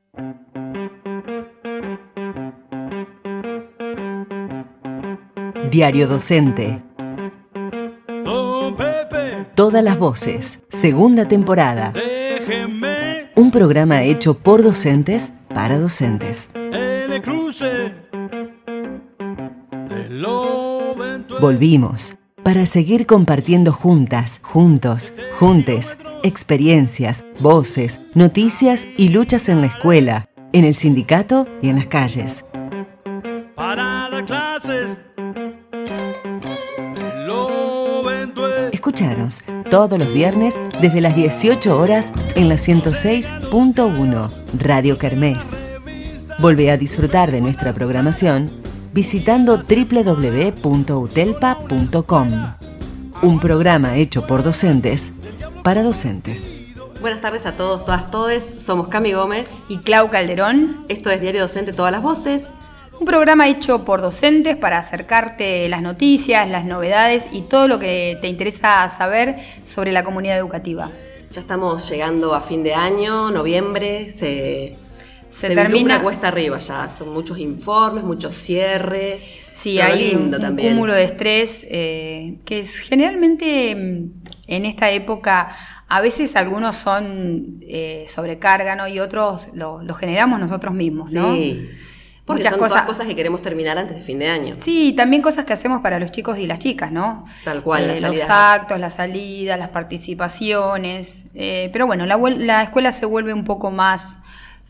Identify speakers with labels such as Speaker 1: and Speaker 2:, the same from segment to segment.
Speaker 1: Diario Docente.
Speaker 2: Don Pepe,
Speaker 1: Todas las voces. Segunda temporada.
Speaker 2: déjeme
Speaker 1: Un programa hecho por docentes para docentes.
Speaker 2: en el cruce de lo eventual.
Speaker 1: Volvimos para seguir compartiendo juntas, juntos, juntes, experiencias, voces, noticias y luchas en la escuela, en el sindicato y en las calles.
Speaker 2: Para dar clases de lo eventual.
Speaker 1: Escuchanos todos los viernes desde las 18 horas en la 106.1 Radio Kermés. Volvé a disfrutar de nuestra programación visitando www.utelpa.com. Un programa hecho por docentes para docentes.
Speaker 3: Buenas tardes a todos, todas, todes. Somos Cami Gómez.
Speaker 4: Y Clau Calderón,
Speaker 3: Esto es Diario Docente, Todas las Voces.
Speaker 4: un programa hecho por docentes para acercarte las noticias, las novedades y todo lo que te interesa saber sobre la comunidad educativa.
Speaker 3: Ya estamos llegando a fin de año, noviembre, se
Speaker 4: termina
Speaker 3: vislumbra cuesta arriba ya. Son muchos informes, muchos cierres.
Speaker 4: Sí,
Speaker 3: pero
Speaker 4: hay
Speaker 3: lindo
Speaker 4: un
Speaker 3: también.
Speaker 4: cúmulo de estrés que es generalmente en esta época, a veces algunos son sobrecarga, ¿no? Y otros los generamos nosotros mismos, ¿no?
Speaker 3: Sí, porque
Speaker 4: Muchas
Speaker 3: son
Speaker 4: cosas.
Speaker 3: todas cosas que queremos terminar antes de fin de año.
Speaker 4: Sí, también cosas que hacemos para los chicos y las chicas, ¿no?
Speaker 3: Tal cual, las
Speaker 4: los
Speaker 3: salidas.
Speaker 4: actos, las salidas, las participaciones. Pero bueno, la escuela se vuelve un poco más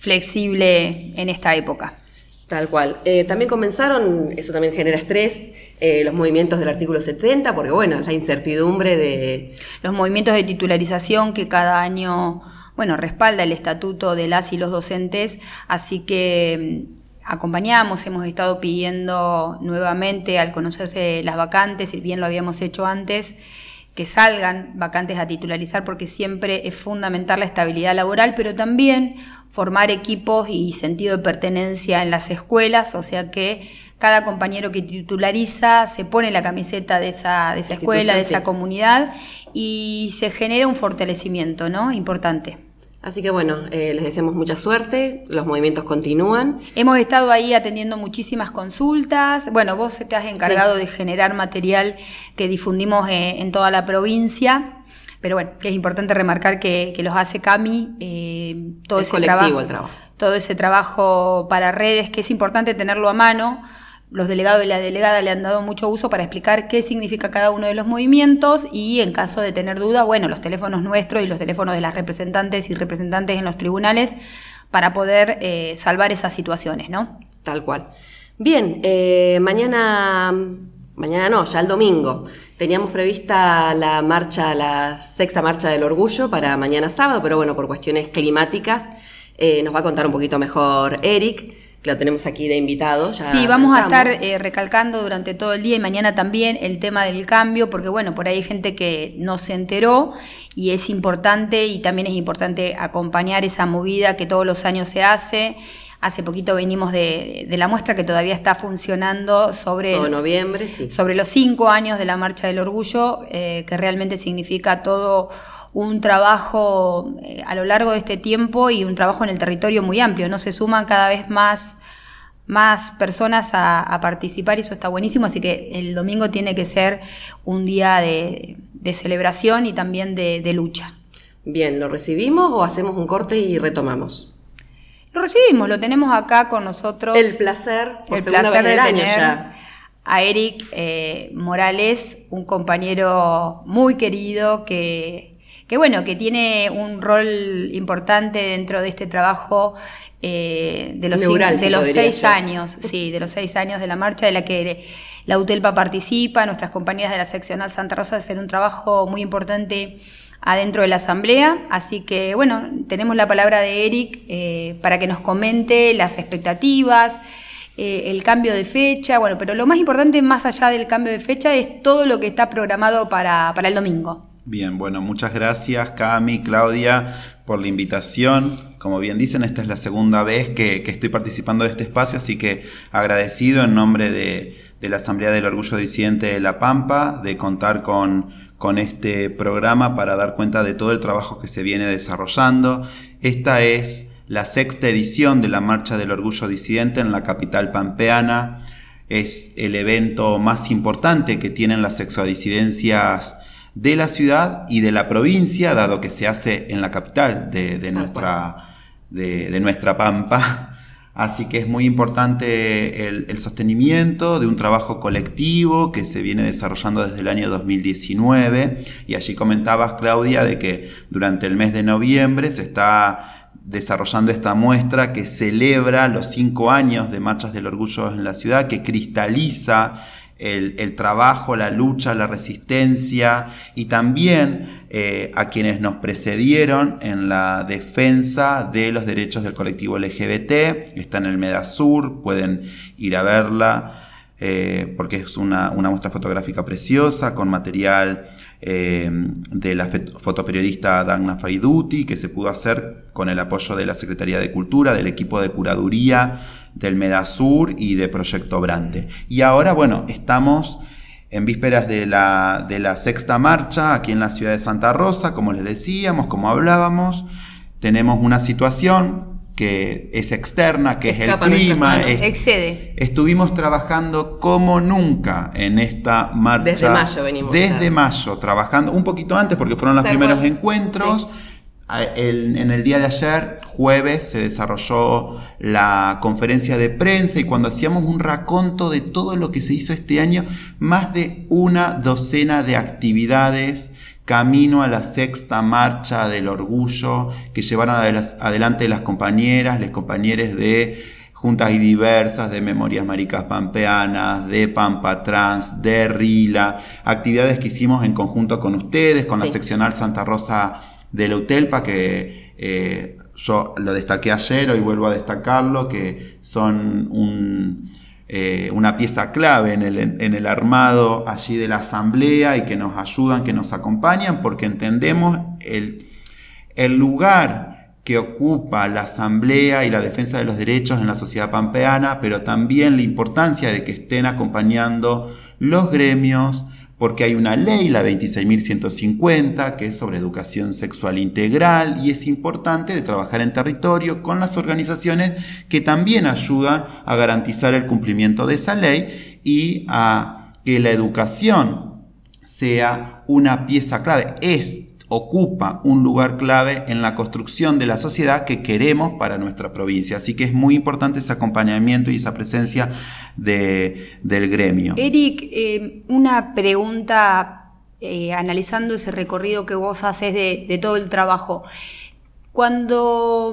Speaker 4: flexible en esta época.
Speaker 3: Tal cual. También comenzaron, eso también genera estrés, los movimientos del artículo 70, porque bueno, la incertidumbre de...
Speaker 4: Los movimientos de titularización que cada año, bueno, respalda el estatuto de las y los docentes, así que acompañamos, hemos estado pidiendo nuevamente al conocerse las vacantes, y bien lo habíamos hecho antes, que salgan vacantes a titularizar porque siempre es fundamental la estabilidad laboral, pero también formar equipos y sentido de pertenencia en las escuelas, o sea que cada compañero que titulariza se pone la camiseta de esa escuela, de esa comunidad y se genera un fortalecimiento, ¿no? Importante.
Speaker 3: Así que bueno, les deseamos mucha suerte, los movimientos continúan.
Speaker 4: Hemos estado ahí atendiendo muchísimas consultas. Bueno, vos te has encargado de generar material que difundimos en toda la provincia, pero bueno, que es importante remarcar que los hace Cami, todo ese
Speaker 3: colectivo el trabajo.
Speaker 4: Todo ese trabajo para redes, que es importante tenerlo a mano. Los delegados y las delegadas le han dado mucho uso para explicar qué significa cada uno de los movimientos y en caso de tener dudas, bueno, los teléfonos nuestros y los teléfonos de las representantes y representantes en los tribunales para poder salvar esas situaciones, ¿no?
Speaker 3: Tal cual. Bien, mañana no, ya el domingo. Teníamos prevista la marcha, la 6ª marcha del orgullo para mañana sábado, pero bueno, por cuestiones climáticas nos va a contar un poquito mejor Eric, que lo tenemos aquí de invitado. Ya
Speaker 4: sí, vamos a estar
Speaker 3: arrancamos.
Speaker 4: Recalcando durante todo el día y mañana también el tema del cambio, porque bueno, por ahí hay gente que no se enteró y es importante, y también es importante acompañar esa movida que todos los años se hace. Hace poquito venimos de la muestra que todavía está funcionando sobre
Speaker 3: Todo noviembre, sí.
Speaker 4: sobre los 5 años de la Marcha del Orgullo, que realmente significa todo un trabajo a lo largo de este tiempo y un trabajo en el territorio muy amplio, ¿no? Se suman cada vez más personas a participar y eso está buenísimo, así que el domingo tiene que ser un día de celebración y también de lucha.
Speaker 3: Bien, ¿lo recibimos o hacemos un corte y retomamos?
Speaker 4: Lo recibimos, lo tenemos acá con nosotros.
Speaker 3: El placer, por
Speaker 4: el
Speaker 3: segunda
Speaker 4: placer
Speaker 3: vez del
Speaker 4: de
Speaker 3: año
Speaker 4: tener
Speaker 3: ya.
Speaker 4: a Eric Morales, un compañero muy querido que bueno, que tiene un rol importante dentro de este trabajo de los 6 años, sí, de los 6 años de la marcha, de la que la UTELPA participa. Nuestras compañeras de la seccional Santa Rosa hacen un trabajo muy importante adentro de la asamblea, así que bueno, tenemos la palabra de Eric para que nos comente las expectativas, el cambio de fecha, bueno, pero lo más importante más allá del cambio de fecha es todo lo que está programado para el domingo.
Speaker 5: Bien, bueno, muchas gracias Cami, Claudia, por la invitación. Como bien dicen, esta es la segunda vez que estoy participando de este espacio, así que agradecido en nombre de la Asamblea del Orgullo Disidente de La Pampa, de contar con este programa para dar cuenta de todo el trabajo que se viene desarrollando. Esta es la 6ª edición de la Marcha del Orgullo Disidente en la capital pampeana. Es el evento más importante que tienen las sexodisidencias de la ciudad y de la provincia, dado que se hace en la capital de nuestra Pampa. Así que es muy importante el sostenimiento de un trabajo colectivo que se viene desarrollando desde el año 2019. Y allí comentabas, Claudia, de que durante el mes de noviembre se está desarrollando esta muestra que celebra los 5 años de Marchas del Orgullo en la ciudad, que cristaliza el trabajo, la lucha, la resistencia y también a quienes nos precedieron en la defensa de los derechos del colectivo LGBT. Está en el Medasur, pueden ir a verla porque es una muestra fotográfica preciosa con material de la fotoperiodista Dagna Faiduti, que se pudo hacer con el apoyo de la Secretaría de Cultura, del equipo de curaduría del Medasur y de Proyecto Brante. Y ahora, bueno, estamos en vísperas de la 6ª marcha aquí en la ciudad de Santa Rosa, como les decíamos, como hablábamos. Tenemos una situación que es externa, que es el clima.
Speaker 4: Excede.
Speaker 5: Estuvimos trabajando como nunca en esta marcha.
Speaker 3: Desde mayo venimos.
Speaker 5: Desde mayo, trabajando un poquito antes porque fueron los primeros encuentros. Sí. En el día de ayer, jueves, se desarrolló la conferencia de prensa y cuando hacíamos un raconto de todo lo que se hizo este año, más de una docena de actividades camino a la 6ª marcha del orgullo que llevaron adelante las compañeras, los compañeros de Juntas y Diversas, de Memorias Maricas Pampeanas, de Pampa Trans, de RILA, actividades que hicimos en conjunto con ustedes, con la seccional Santa Rosa de la UTELPA, que yo lo destaqué ayer, hoy vuelvo a destacarlo, que son una pieza clave en el armado allí de la asamblea y que nos ayudan, que nos acompañan, porque entendemos el lugar que ocupa la asamblea y la defensa de los derechos en la sociedad pampeana, pero también la importancia de que estén acompañando los gremios, porque hay una ley, la 26.150, que es sobre educación sexual integral, y es importante de trabajar en territorio con las organizaciones que también ayudan a garantizar el cumplimiento de esa ley y a que la educación sea una pieza clave. Ocupa un lugar clave en la construcción de la sociedad que queremos para nuestra provincia. Así que es muy importante ese acompañamiento y esa presencia del gremio.
Speaker 4: Eric, una pregunta analizando ese recorrido que vos haces de todo el trabajo. Cuando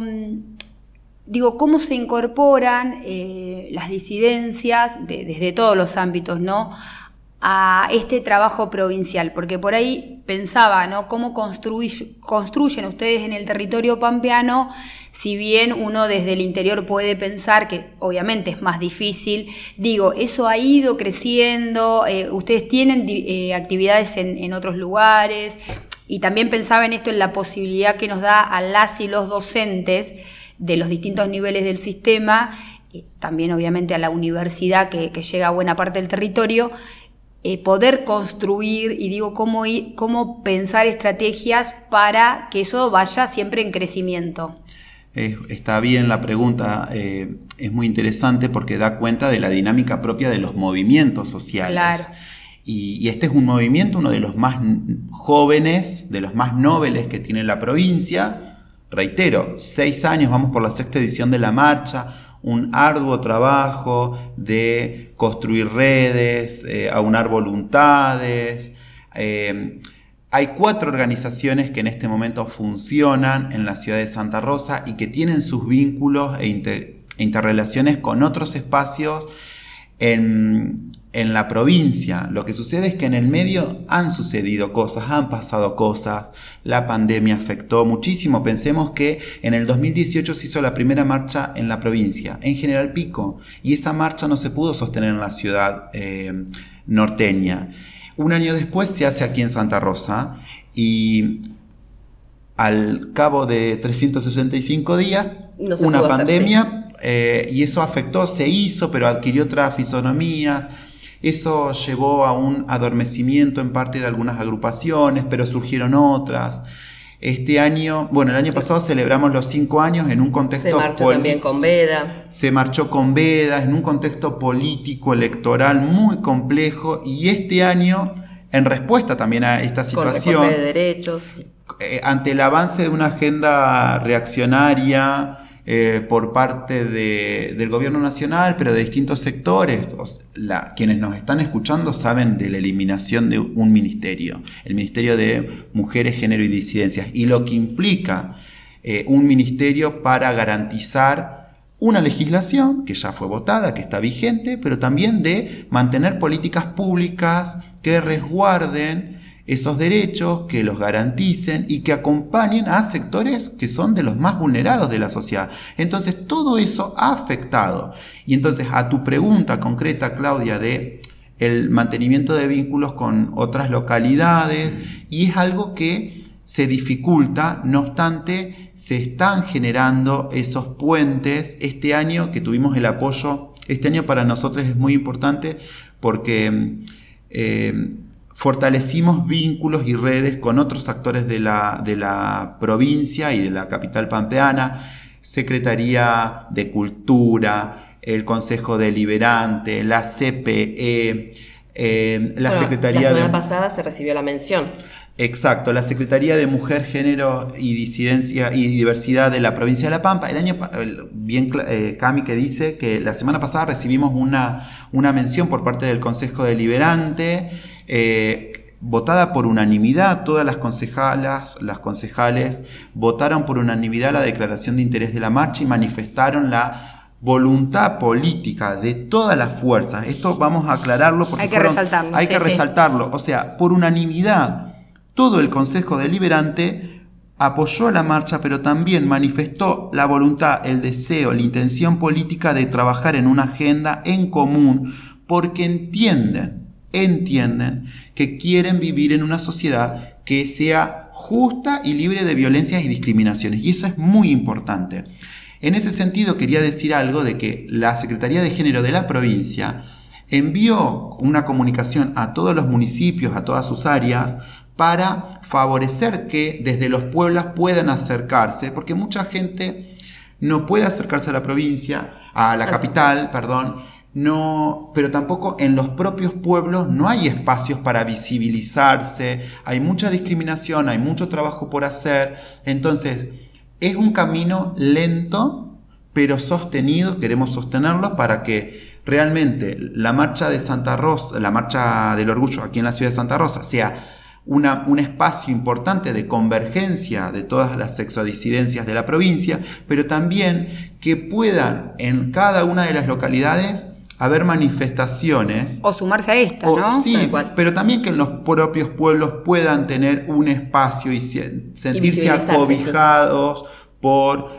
Speaker 4: cómo se incorporan las disidencias desde todos los ámbitos, ¿no?, a este trabajo provincial, porque por ahí pensaba, ¿no?, cómo construyen ustedes en el territorio pampeano, si bien uno desde el interior puede pensar que obviamente es más difícil. Eso ha ido creciendo, ustedes tienen actividades en otros lugares, y también pensaba en esto, en la posibilidad que nos da a las y los docentes de los distintos niveles del sistema, también obviamente a la universidad que llega a buena parte del territorio, poder construir cómo pensar estrategias para que eso vaya siempre en crecimiento.
Speaker 5: Está bien la pregunta, es muy interesante porque da cuenta de la dinámica propia de los movimientos sociales.
Speaker 4: Claro.
Speaker 5: Y este es un movimiento, uno de los más jóvenes, de los más nobles que tiene la provincia. Reitero, 6 años, vamos por la 6ª edición de la marcha, un arduo trabajo de construir redes, aunar voluntades. Hay 4 organizaciones que en este momento funcionan en la ciudad de Santa Rosa y que tienen sus vínculos e interrelaciones con otros espacios en la provincia. Lo que sucede es que en el medio han sucedido cosas, han pasado cosas, la pandemia afectó muchísimo. Pensemos que en el 2018 se hizo la primera marcha en la provincia, en General Pico, y esa marcha no se pudo sostener en la ciudad norteña. Un año después se hace aquí en Santa Rosa y al cabo de 365 días, una pandemia, y eso afectó, se hizo, pero adquirió otra fisonomía. Eso llevó a un adormecimiento en parte de algunas agrupaciones, pero surgieron otras. Este año, bueno, el año pasado celebramos los 5 años en un contexto...
Speaker 3: Se marchó también con Veda.
Speaker 5: Se marchó con Veda, en un contexto político, electoral muy complejo, y este año, en respuesta también a esta situación...
Speaker 3: Con recorte de derechos.
Speaker 5: Ante el avance de una agenda reaccionaria por parte del gobierno nacional, pero de distintos sectores, quienes nos están escuchando saben de la eliminación de un ministerio, el Ministerio de Mujeres, Género y Disidencias, y lo que implica un ministerio para garantizar una legislación que ya fue votada, que está vigente, pero también de mantener políticas públicas que resguarden esos derechos, que los garanticen y que acompañen a sectores que son de los más vulnerados de la sociedad. Entonces, todo eso ha afectado. Y entonces, a tu pregunta concreta, Claudia, de el mantenimiento de vínculos con otras localidades, y es algo que se dificulta, no obstante, se están generando esos puentes. Este año que tuvimos el apoyo, este año para nosotros es muy importante porque... fortalecimos vínculos y redes con otros actores de la provincia y de la capital pampeana, Secretaría de Cultura, el Consejo Deliberante, la CPE, Secretaría
Speaker 3: la semana pasada se recibió la mención.
Speaker 5: Exacto, la Secretaría de Mujer, Género y Disidencia y Diversidad de la provincia de La Pampa. Cami que dice que la semana pasada recibimos una mención por parte del Consejo Deliberante, votada por unanimidad. Todas las concejales votaron por unanimidad la declaración de interés de la marcha y manifestaron la voluntad política de todas las fuerzas. Esto vamos a aclararlo porque hay que resaltarlo. O sea, por unanimidad, todo el Consejo Deliberante apoyó la marcha, pero también manifestó la voluntad, el deseo, la intención política de trabajar en una agenda en común, porque entienden que quieren vivir en una sociedad que sea justa y libre de violencias y discriminaciones, y eso es muy importante. En ese sentido, quería decir algo de que la Secretaría de Género de la provincia envió una comunicación a todos los municipios, a todas sus áreas, para favorecer que desde los pueblos puedan acercarse, porque mucha gente no puede acercarse a la provincia, a la capital, no, pero tampoco en los propios pueblos no hay espacios para visibilizarse, hay mucha discriminación, hay mucho trabajo por hacer. Entonces, es un camino lento, pero sostenido, queremos sostenerlo para que realmente la marcha de Santa Rosa, la marcha del orgullo aquí en la ciudad de Santa Rosa, sea un espacio importante de convergencia de todas las sexodisidencias de la provincia, pero también que puedan en cada una de las localidades haber manifestaciones.
Speaker 4: O sumarse a esta, ¿no?
Speaker 5: Sí, pero también que en los propios pueblos puedan tener un espacio y sentirse acobijados por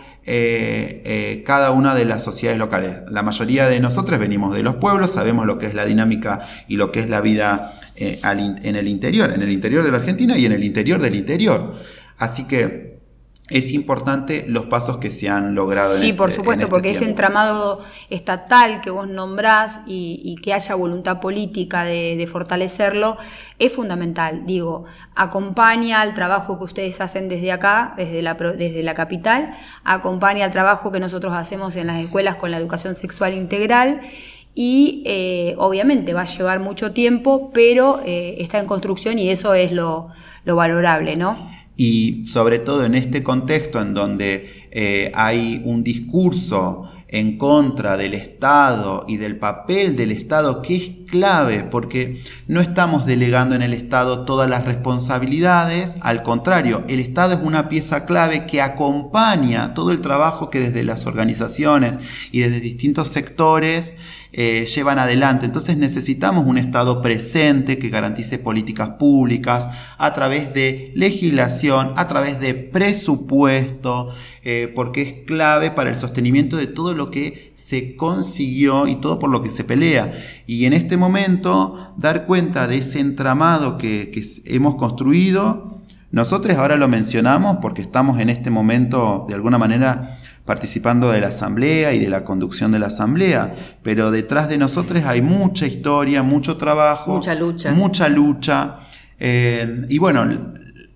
Speaker 5: cada una de las sociedades locales. La mayoría de nosotros venimos de los pueblos, sabemos lo que es la dinámica y lo que es la vida en el interior de la Argentina y en el interior del interior. Así que es importante los pasos que se han logrado.
Speaker 4: Sí, por supuesto, porque ese entramado estatal que vos nombrás y que haya voluntad política de fortalecerlo es fundamental. Digo, acompaña al trabajo que ustedes hacen desde acá, desde la capital, acompaña al trabajo que nosotros hacemos en las escuelas con la educación sexual integral. Y obviamente va a llevar mucho tiempo, pero está en construcción y eso es lo valorable, ¿no?
Speaker 5: Y sobre todo en este contexto en donde hay un discurso en contra del Estado y del papel del Estado, que es clave, porque no estamos delegando en el Estado todas las responsabilidades, al contrario, el Estado es una pieza clave que acompaña todo el trabajo que desde las organizaciones y desde distintos sectores llevan adelante. Entonces necesitamos un Estado presente que garantice políticas públicas a través de legislación, a través de presupuesto, porque es clave para el sostenimiento de todo lo que se consiguió y todo por lo que se pelea. Y en este momento dar cuenta de ese entramado que hemos construido. Nosotros ahora lo mencionamos porque estamos en este momento de alguna manera participando de la asamblea y de la conducción de la asamblea, pero detrás de nosotros hay mucha historia, mucho trabajo, mucha lucha. Y bueno,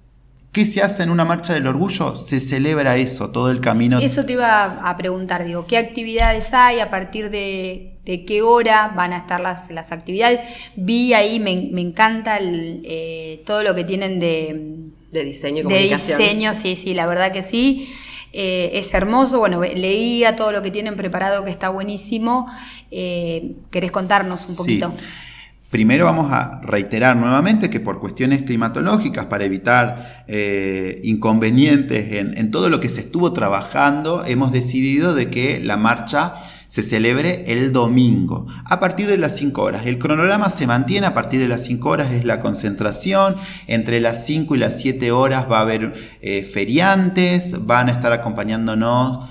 Speaker 5: ¿Qué se hace en una marcha del orgullo? Se celebra eso, todo el camino.
Speaker 4: Eso te iba a preguntar, digo, ¿qué actividades hay? ¿A partir de qué hora van a estar las actividades? Vi ahí, me encanta todo lo que tienen de
Speaker 3: diseño y comunicación.
Speaker 4: De diseño, sí, la verdad que sí. Es hermoso, bueno, leía todo lo que tienen preparado que está buenísimo. ¿Querés contarnos un poquito?
Speaker 5: Sí. Primero vamos a reiterar nuevamente que por cuestiones climatológicas, para evitar inconvenientes en todo lo que se estuvo trabajando, hemos decidido de que la marcha se celebre el domingo, a partir de las 5 horas. El cronograma se mantiene a partir de las 5 horas, es la concentración. Entre las 5 y las 7 horas va a haber feriantes, van a estar acompañándonos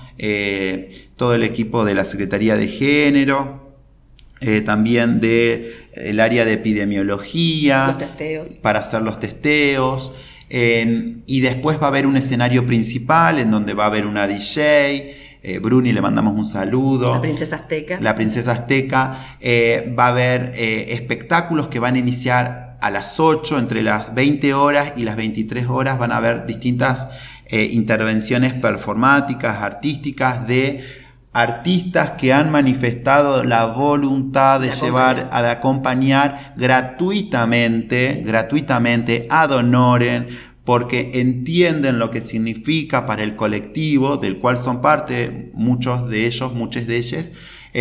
Speaker 5: todo el equipo de la Secretaría de Género, también del área de epidemiología,
Speaker 3: los testeos,
Speaker 5: para hacer los testeos, y después va a haber un escenario principal en donde va a haber una DJ, Bruni, le mandamos un saludo.
Speaker 3: La princesa azteca.
Speaker 5: La princesa azteca. Va a haber espectáculos que van a iniciar a las 8, entre las 20 horas y las 23 horas van a haber distintas intervenciones performáticas, artísticas de artistas que han manifestado la voluntad de acompañar gratuitamente ad honorem, porque entienden lo que significa para el colectivo del cual son parte, muchas de ellas,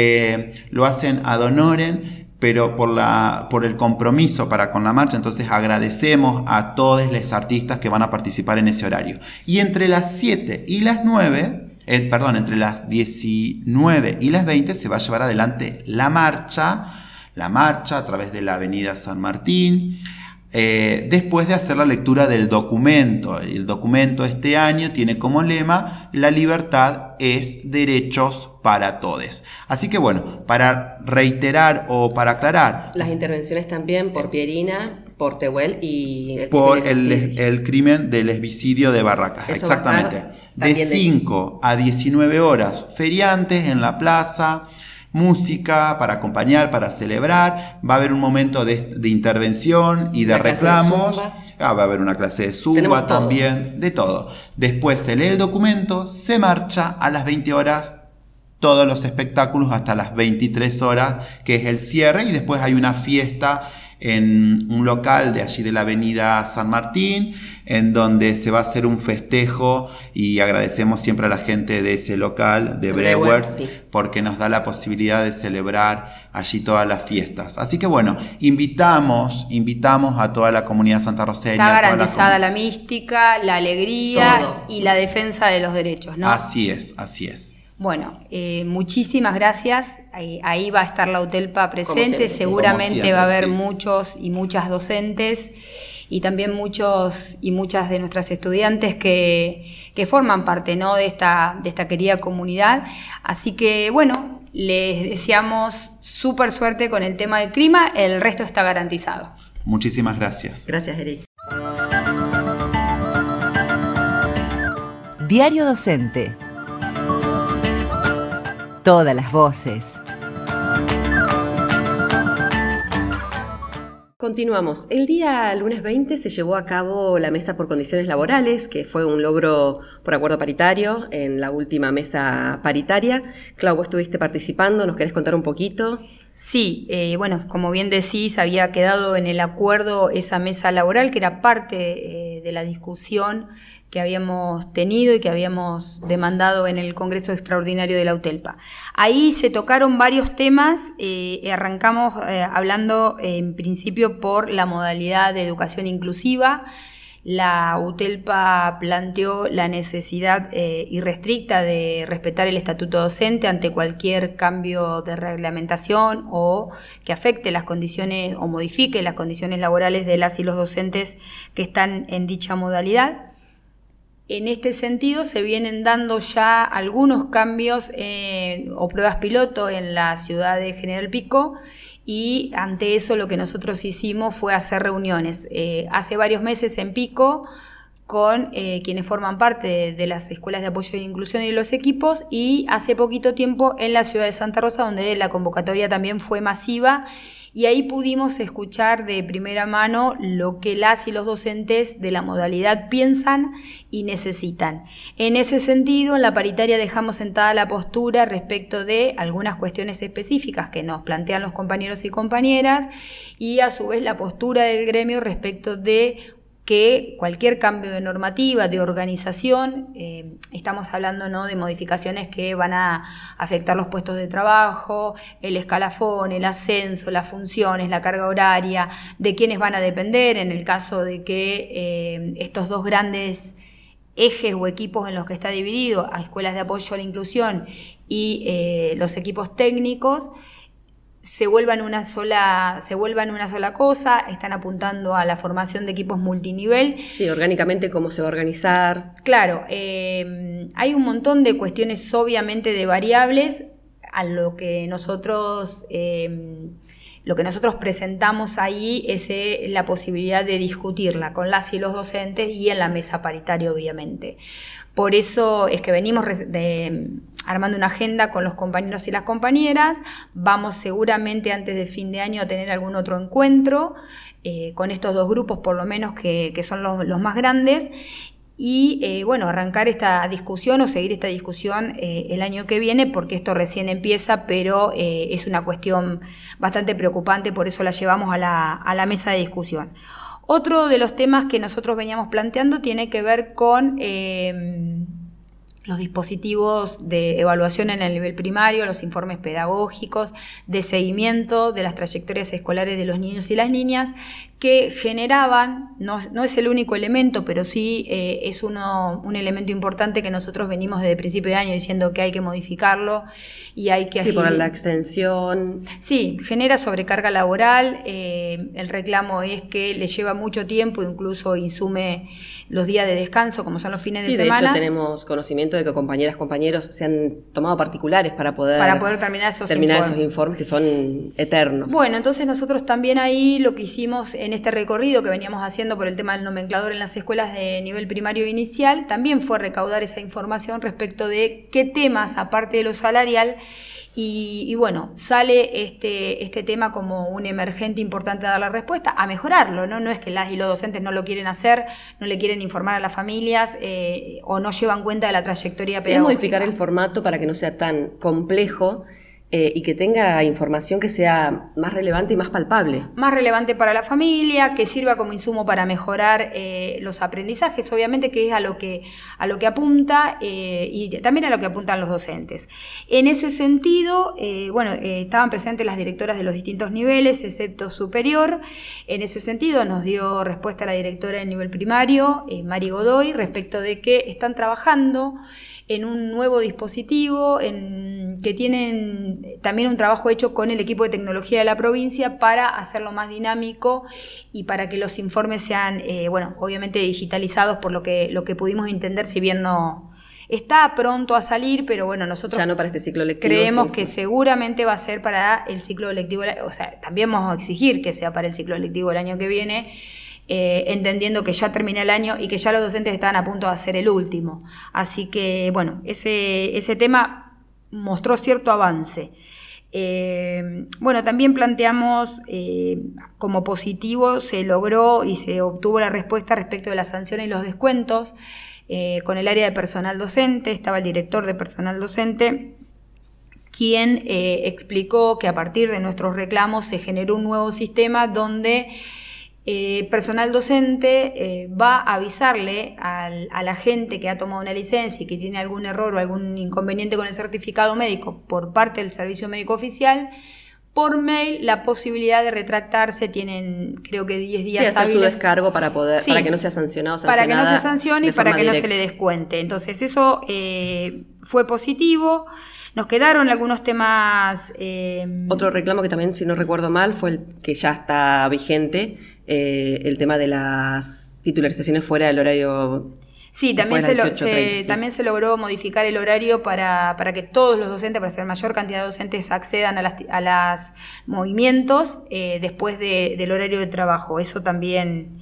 Speaker 5: lo hacen ad honorem, pero por el compromiso para con la marcha. Entonces agradecemos a todos los artistas que van a participar en ese horario. Y entre las 7 y las 9... entre las 19 y las 20 se va a llevar adelante la marcha a través de la avenida San Martín, después de hacer la lectura del documento. El documento este año tiene como lema: la libertad es derechos para todos. Así que bueno, para reiterar o para aclarar,
Speaker 3: las intervenciones también por Pierina, por Tehuel y
Speaker 5: por el crimen del lesbicidio de Barracas.
Speaker 3: Eso
Speaker 5: exactamente. De 5 a 19 horas, feriantes en la plaza, música para acompañar, para celebrar. Va a haber un momento de intervención y de reclamos. Va a haber una clase de zumba también, de todo. Después se lee el documento, se marcha a las 20 horas, todos los espectáculos hasta las 23 horas, que es el cierre, y después hay una fiesta en un local de allí de la avenida San Martín, en donde se va a hacer un festejo, y agradecemos siempre a la gente de ese local, de Brewers,
Speaker 3: sí,
Speaker 5: porque nos da la posibilidad de celebrar allí todas las fiestas. Así que bueno, invitamos a toda la comunidad santarroceña.
Speaker 4: Está garantizada la mística, la alegría y la defensa de los derechos, ¿no?
Speaker 5: Así es.
Speaker 4: Bueno, muchísimas gracias. Ahí va a estar la UTELPA presente. Seguramente va a haber muchos y muchas docentes y también muchos y muchas de nuestras estudiantes que forman parte, ¿no?, de esta querida comunidad. Así que bueno, les deseamos súper suerte con el tema del clima. El resto está garantizado.
Speaker 5: Muchísimas gracias.
Speaker 3: Gracias, Eric.
Speaker 1: Diario Docente. Todas las voces.
Speaker 3: Continuamos. El día lunes 20 se llevó a cabo la Mesa por Condiciones Laborales, que fue un logro por acuerdo paritario en la última mesa paritaria. Clau, vos estuviste participando, ¿nos querés contar un poquito?
Speaker 4: Sí, bueno, como bien decís, había quedado en el acuerdo esa mesa laboral, que era parte de la discusión que habíamos tenido y que habíamos demandado en el Congreso Extraordinario de la UTELPA. Ahí se tocaron varios temas, arrancamos hablando en principio por la modalidad de educación inclusiva. La UTELPA planteó la necesidad irrestricta de respetar el estatuto docente ante cualquier cambio de reglamentación o que afecte las condiciones o modifique las condiciones laborales de las y los docentes que están en dicha modalidad. En este sentido se vienen dando ya algunos cambios o pruebas piloto en la ciudad de General Pico, y ante eso lo que nosotros hicimos fue hacer reuniones. Hace varios meses en Pico con quienes forman parte de las escuelas de apoyo e inclusión y los equipos, y hace poquito tiempo en la ciudad de Santa Rosa, donde la convocatoria también fue masiva, y ahí pudimos escuchar de primera mano lo que las y los docentes de la modalidad piensan y necesitan. En ese sentido, en la paritaria dejamos sentada la postura respecto de algunas cuestiones específicas que nos plantean los compañeros y compañeras, y a su vez la postura del gremio respecto de que cualquier cambio de normativa, de organización, estamos hablando, ¿no?, de modificaciones que van a afectar los puestos de trabajo, el escalafón, el ascenso, las funciones, la carga horaria, de quiénes van a depender en el caso de que estos dos grandes ejes o equipos en los que está dividido, a escuelas de apoyo a la inclusión y los equipos técnicos, se vuelvan una sola cosa. Están apuntando a la formación de equipos multinivel.
Speaker 3: Sí, orgánicamente cómo se va a organizar.
Speaker 4: Claro, hay un montón de cuestiones, obviamente, de variables a lo que nosotros presentamos ahí es la posibilidad de discutirla con las y los docentes y en la mesa paritaria, obviamente. Por eso es que venimos armando una agenda con los compañeros y las compañeras. Vamos seguramente antes de fin de año a tener algún otro encuentro con estos dos grupos, por lo menos que son los más grandes. Y arrancar esta discusión o seguir esta discusión el año que viene, porque esto recién empieza, pero es una cuestión bastante preocupante, por eso la llevamos a la mesa de discusión. Otro de los temas que nosotros veníamos planteando tiene que ver con los dispositivos de evaluación en el nivel primario, los informes pedagógicos, de seguimiento de las trayectorias escolares de los niños y las niñas, que generaban, no es el único elemento, pero sí es un elemento importante que nosotros venimos desde el principio de año diciendo que hay que modificarlo y hay que...
Speaker 3: Sí, por la extensión.
Speaker 4: Sí, genera sobrecarga laboral, el reclamo es que le lleva mucho tiempo, incluso insume los días de descanso, como son los fines de semana.
Speaker 3: Sí, de hecho tenemos conocimiento de que compañeros se han tomado particulares para poder
Speaker 4: terminar esos
Speaker 3: informes que son eternos.
Speaker 4: Bueno, entonces nosotros también ahí lo que hicimos en este recorrido que veníamos haciendo por el tema del nomenclador en las escuelas de nivel primario inicial, también fue recaudar esa información respecto de qué temas, aparte de lo salarial, y sale este tema como un emergente importante a dar la respuesta, a mejorarlo, ¿no? No es que las y los docentes no lo quieren hacer, no le quieren informar a las familias o no llevan cuenta de la trayectoria pedagógica.
Speaker 3: Es modificar el formato para que no sea tan complejo y que tenga información que sea más relevante y más palpable.
Speaker 4: Más relevante para la familia, que sirva como insumo para mejorar los aprendizajes, obviamente, que es a lo que apunta y también a lo que apuntan los docentes. En ese sentido, estaban presentes las directoras de los distintos niveles, excepto superior. En ese sentido nos dio respuesta la directora del nivel primario, Mari Godoy, respecto de que están trabajando en un nuevo dispositivo, que tienen también un trabajo hecho con el equipo de tecnología de la provincia para hacerlo más dinámico y para que los informes sean, obviamente digitalizados, por lo que pudimos entender, si bien no está pronto a salir, pero nosotros
Speaker 3: ya no para este ciclo lectivo,
Speaker 4: creemos que seguramente va a ser para el ciclo lectivo, o sea, también vamos a exigir que sea para el ciclo lectivo el año que viene, entendiendo que ya termina el año y que ya los docentes están a punto de hacer el último. Así que, ese tema mostró cierto avance. También planteamos como positivo, se logró y se obtuvo la respuesta respecto de las sanciones y los descuentos con el área de personal docente. Estaba el director de personal docente, quien explicó que a partir de nuestros reclamos se generó un nuevo sistema donde personal docente va a avisarle a la gente que ha tomado una licencia y que tiene algún error o algún inconveniente con el certificado médico por parte del servicio médico oficial, por mail, la posibilidad de retractarse. Tienen, creo que 10 días
Speaker 3: hacer
Speaker 4: hábiles.
Speaker 3: Su descargo para que no sea sancionado,
Speaker 4: para que no se sancione y para que no se le descuente. Entonces eso fue positivo. Nos quedaron algunos temas.
Speaker 3: Otro reclamo que también, si no recuerdo mal, fue el que ya está vigente, el tema de las titularizaciones fuera del horario. Sí, también
Speaker 4: se logró modificar el horario para que todos los docentes, para que la mayor cantidad de docentes accedan a los movimientos después del horario de trabajo. Eso también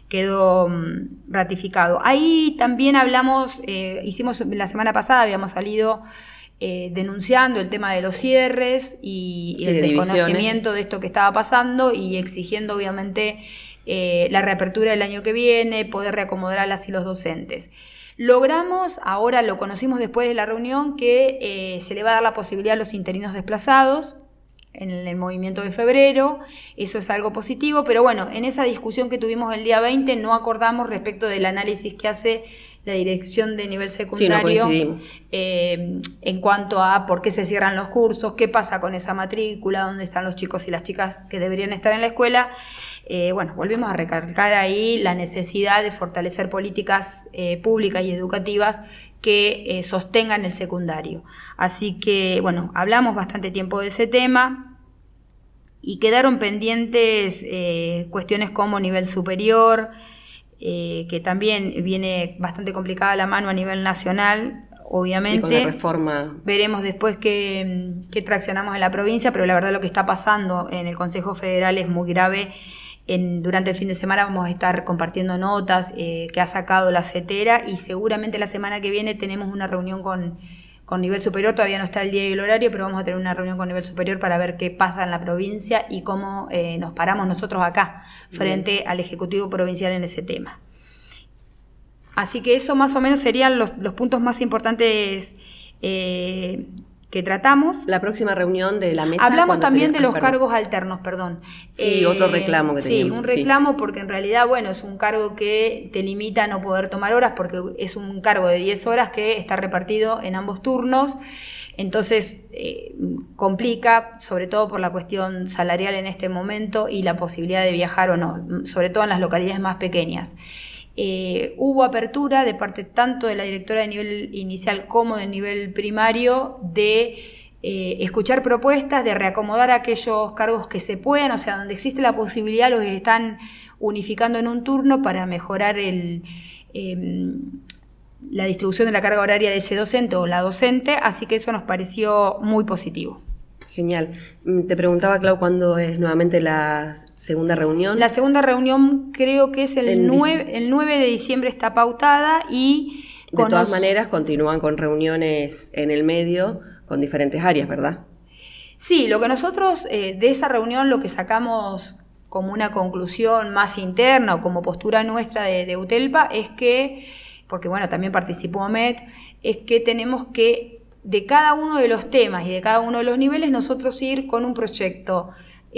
Speaker 4: quedó ratificado. Ahí también hablamos, hicimos la semana pasada, habíamos salido denunciando el tema de los cierres y el desconocimiento de esto que estaba pasando y exigiendo obviamente la reapertura del año que viene, poder reacomodar a las y los docentes. Logramos, ahora lo conocimos después de la reunión, que se le va a dar la posibilidad a los interinos desplazados en el movimiento de febrero. Eso es algo positivo, pero bueno, en esa discusión que tuvimos el día 20 no acordamos respecto del análisis que hace la dirección de nivel secundario,
Speaker 3: sí, no
Speaker 4: en cuanto a por qué se cierran los cursos, qué pasa con esa matrícula, dónde están los chicos y las chicas que deberían estar en la escuela. Bueno, volvemos a recalcar ahí la necesidad de fortalecer políticas públicas y educativas que sostengan el secundario. Así que, bueno, hablamos bastante tiempo de ese tema y quedaron pendientes cuestiones como nivel superior, que también viene bastante complicada la mano a nivel nacional, obviamente.
Speaker 3: Y con la reforma.
Speaker 4: Veremos después qué traccionamos en la provincia, pero la verdad lo que está pasando en el Consejo Federal es muy grave. Durante el fin de semana vamos a estar compartiendo notas que ha sacado la CETERA y seguramente la semana que viene tenemos una reunión con nivel superior. Todavía no está el día y el horario, pero vamos a tener una reunión con nivel superior para ver qué pasa en la provincia y cómo nos paramos nosotros acá frente al Ejecutivo Provincial en ese tema. Así que eso más o menos serían los puntos más importantes que tratamos.
Speaker 3: La próxima reunión de la mesa.
Speaker 4: Hablamos también de los cargos alternos, perdón.
Speaker 3: Sí, otro reclamo que teníamos.
Speaker 4: Sí, un reclamo porque en realidad, bueno, es un cargo que te limita a no poder tomar horas porque es un cargo de 10 horas que está repartido en ambos turnos. Entonces, complica, sobre todo por la cuestión salarial en este momento y la posibilidad de viajar o no, sobre todo en las localidades más pequeñas. Hubo apertura de parte tanto de la directora de nivel inicial como de nivel primario de escuchar propuestas, de reacomodar aquellos cargos que se puedan, o sea, donde existe la posibilidad los están unificando en un turno para mejorar la distribución de la carga horaria de ese docente o la docente, así que eso nos pareció muy positivo.
Speaker 3: Genial. Te preguntaba, Clau, ¿cuándo es nuevamente la segunda reunión?
Speaker 4: La segunda reunión creo que es el 9 de diciembre está pautada y...
Speaker 3: De todas maneras continúan con reuniones en el medio con diferentes áreas, ¿verdad?
Speaker 4: Sí, lo que nosotros de esa reunión lo que sacamos como una conclusión más interna o como postura nuestra de UTELPA es que, porque bueno, también participó AMET, es que tenemos que de cada uno de los temas y de cada uno de los niveles nosotros ir con un proyecto.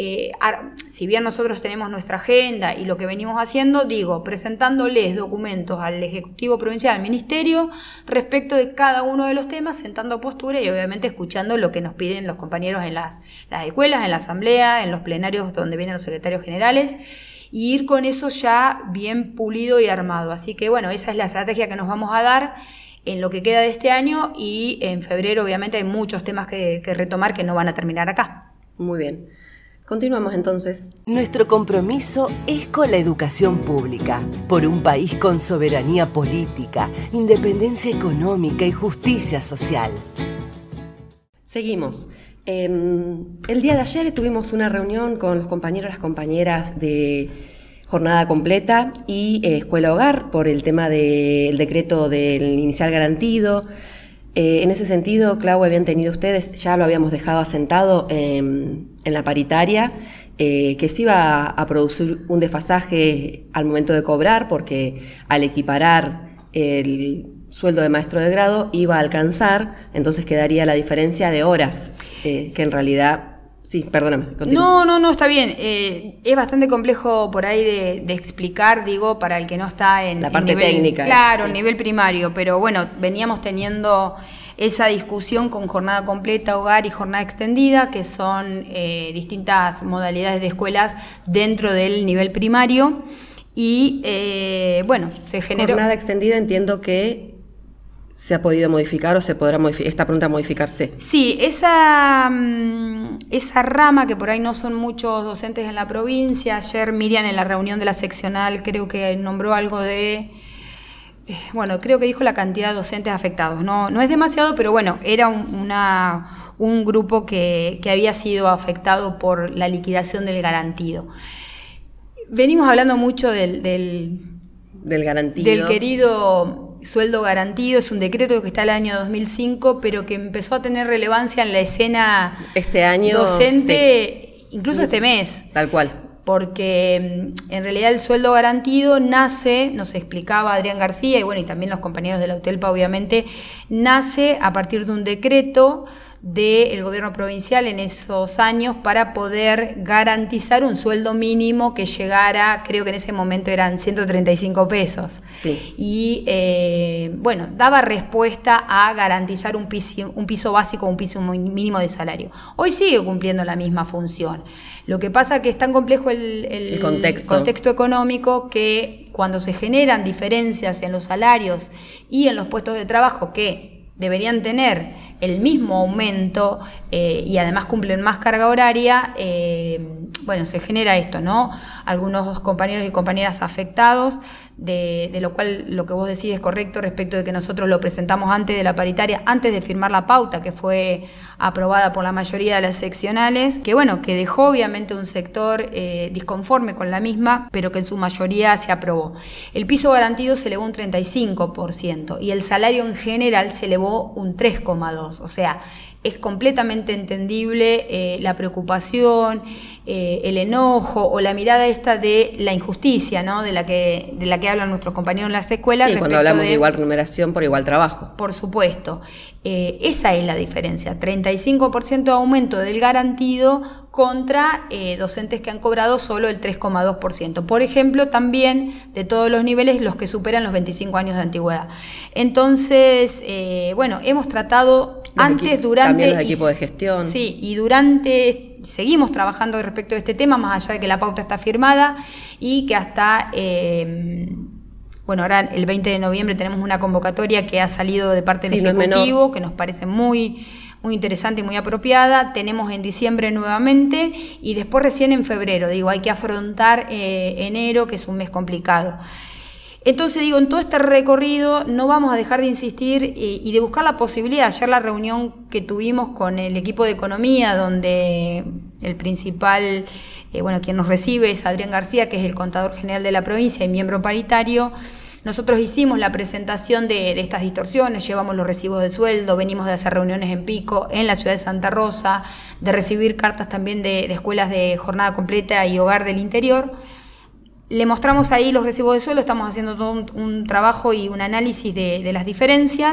Speaker 4: Si bien nosotros tenemos nuestra agenda y lo que venimos haciendo, presentándoles documentos al Ejecutivo Provincial, al Ministerio, respecto de cada uno de los temas, sentando postura y obviamente escuchando lo que nos piden los compañeros en las escuelas, en la asamblea, en los plenarios donde vienen los secretarios generales, y ir con eso ya bien pulido y armado. Así que bueno, esa es la estrategia que nos vamos a dar en lo que queda de este año y en febrero obviamente hay muchos temas que retomar que no van a terminar acá.
Speaker 3: Muy bien. Continuamos entonces.
Speaker 1: Nuestro compromiso es con la educación pública, por un país con soberanía política, independencia económica y justicia social.
Speaker 3: Seguimos. El día de ayer tuvimos una reunión con los compañeros y las compañeras de jornada completa y escuela hogar por el tema del decreto del inicial garantido. En ese sentido, Clau, habían tenido ustedes, ya lo habíamos dejado asentado en la paritaria, que se iba a producir un desfasaje al momento de cobrar, porque al equiparar el sueldo de maestro de grado iba a alcanzar, entonces quedaría la diferencia de horas, que en realidad... Sí, perdóname. Continúa.
Speaker 4: No, está bien. Es bastante complejo por ahí de explicar, para el que no está en
Speaker 3: la parte
Speaker 4: nivel,
Speaker 3: técnica.
Speaker 4: Claro,
Speaker 3: sí.
Speaker 4: En nivel primario, pero bueno, veníamos teniendo esa discusión con jornada completa, hogar y jornada extendida, que son distintas modalidades de escuelas dentro del nivel primario. Y se generó...
Speaker 3: Jornada extendida, entiendo que se ha podido modificar o se podrá modificar, está pronta a modificarse.
Speaker 4: Sí, esa rama que por ahí no son muchos docentes en la provincia. Ayer Miriam en la reunión de la seccional creo que nombró algo de... creo que dijo la cantidad de docentes afectados. No es demasiado, pero bueno, era un grupo que había sido afectado por la liquidación del garantido. venimos hablando mucho del
Speaker 3: garantido.
Speaker 4: Del querido sueldo garantido. Es un decreto que está el año 2005, pero que empezó a tener relevancia en la escena
Speaker 3: este año
Speaker 4: docente, sí. Incluso este mes.
Speaker 3: Tal cual.
Speaker 4: Porque en realidad el sueldo garantido nace, nos explicaba Adrián García, y bueno, y también los compañeros de la UTELPA obviamente, nace a partir de un decreto del gobierno provincial en esos años para poder garantizar un sueldo mínimo que llegara, creo que en ese momento eran 135 pesos.
Speaker 3: Sí.
Speaker 4: Y bueno, daba respuesta a garantizar un piso básico, un piso mínimo de salario. Hoy sigue cumpliendo la misma función. Lo que pasa es que es tan complejo el contexto económico que cuando se generan diferencias en los salarios y en los puestos de trabajo que deberían tener el mismo aumento y además cumplen más carga horaria, bueno, se genera esto, ¿no? Algunos compañeros y compañeras afectados, de lo cual lo que vos decís es correcto respecto de que nosotros lo presentamos antes de la paritaria, antes de firmar la pauta que fue aprobada por la mayoría de las seccionales, que bueno, que dejó obviamente un sector disconforme con la misma, pero que en su mayoría se aprobó. El piso garantido se elevó un 35% y el salario en general se elevó un 3,2%, o sea, es completamente entendible la preocupación, el enojo o la mirada esta de la injusticia, ¿no? de la que hablan nuestros compañeros en las escuelas.
Speaker 3: Sí, cuando hablamos de igual remuneración por igual trabajo.
Speaker 4: Por supuesto. Esa es la diferencia, 35% de aumento del garantido contra docentes que han cobrado solo el 3,2%. Por ejemplo, también de todos los niveles los que superan los 25 años de antigüedad. Entonces, bueno, hemos tratado
Speaker 3: también los equipos de gestión.
Speaker 4: Sí, y seguimos trabajando respecto de este tema, más allá de que la pauta está firmada y que hasta... bueno, ahora el 20 de noviembre tenemos una convocatoria que ha salido de parte del Ejecutivo, que nos parece muy, muy interesante y muy apropiada. Tenemos en diciembre nuevamente y después recién en febrero. Hay que afrontar enero, que es un mes complicado. Entonces, en todo este recorrido no vamos a dejar de insistir y de buscar la posibilidad. Ayer la reunión que tuvimos con el equipo de economía, donde el principal, quien nos recibe es Adrián García, que es el contador general de la provincia y miembro paritario. Nosotros hicimos la presentación de estas distorsiones, llevamos los recibos de sueldo, venimos de hacer reuniones en Pico, en la ciudad de Santa Rosa, de recibir cartas también de escuelas de jornada completa y hogar del interior. Le mostramos ahí los recibos de sueldo, estamos haciendo todo un trabajo y un análisis de las diferencias,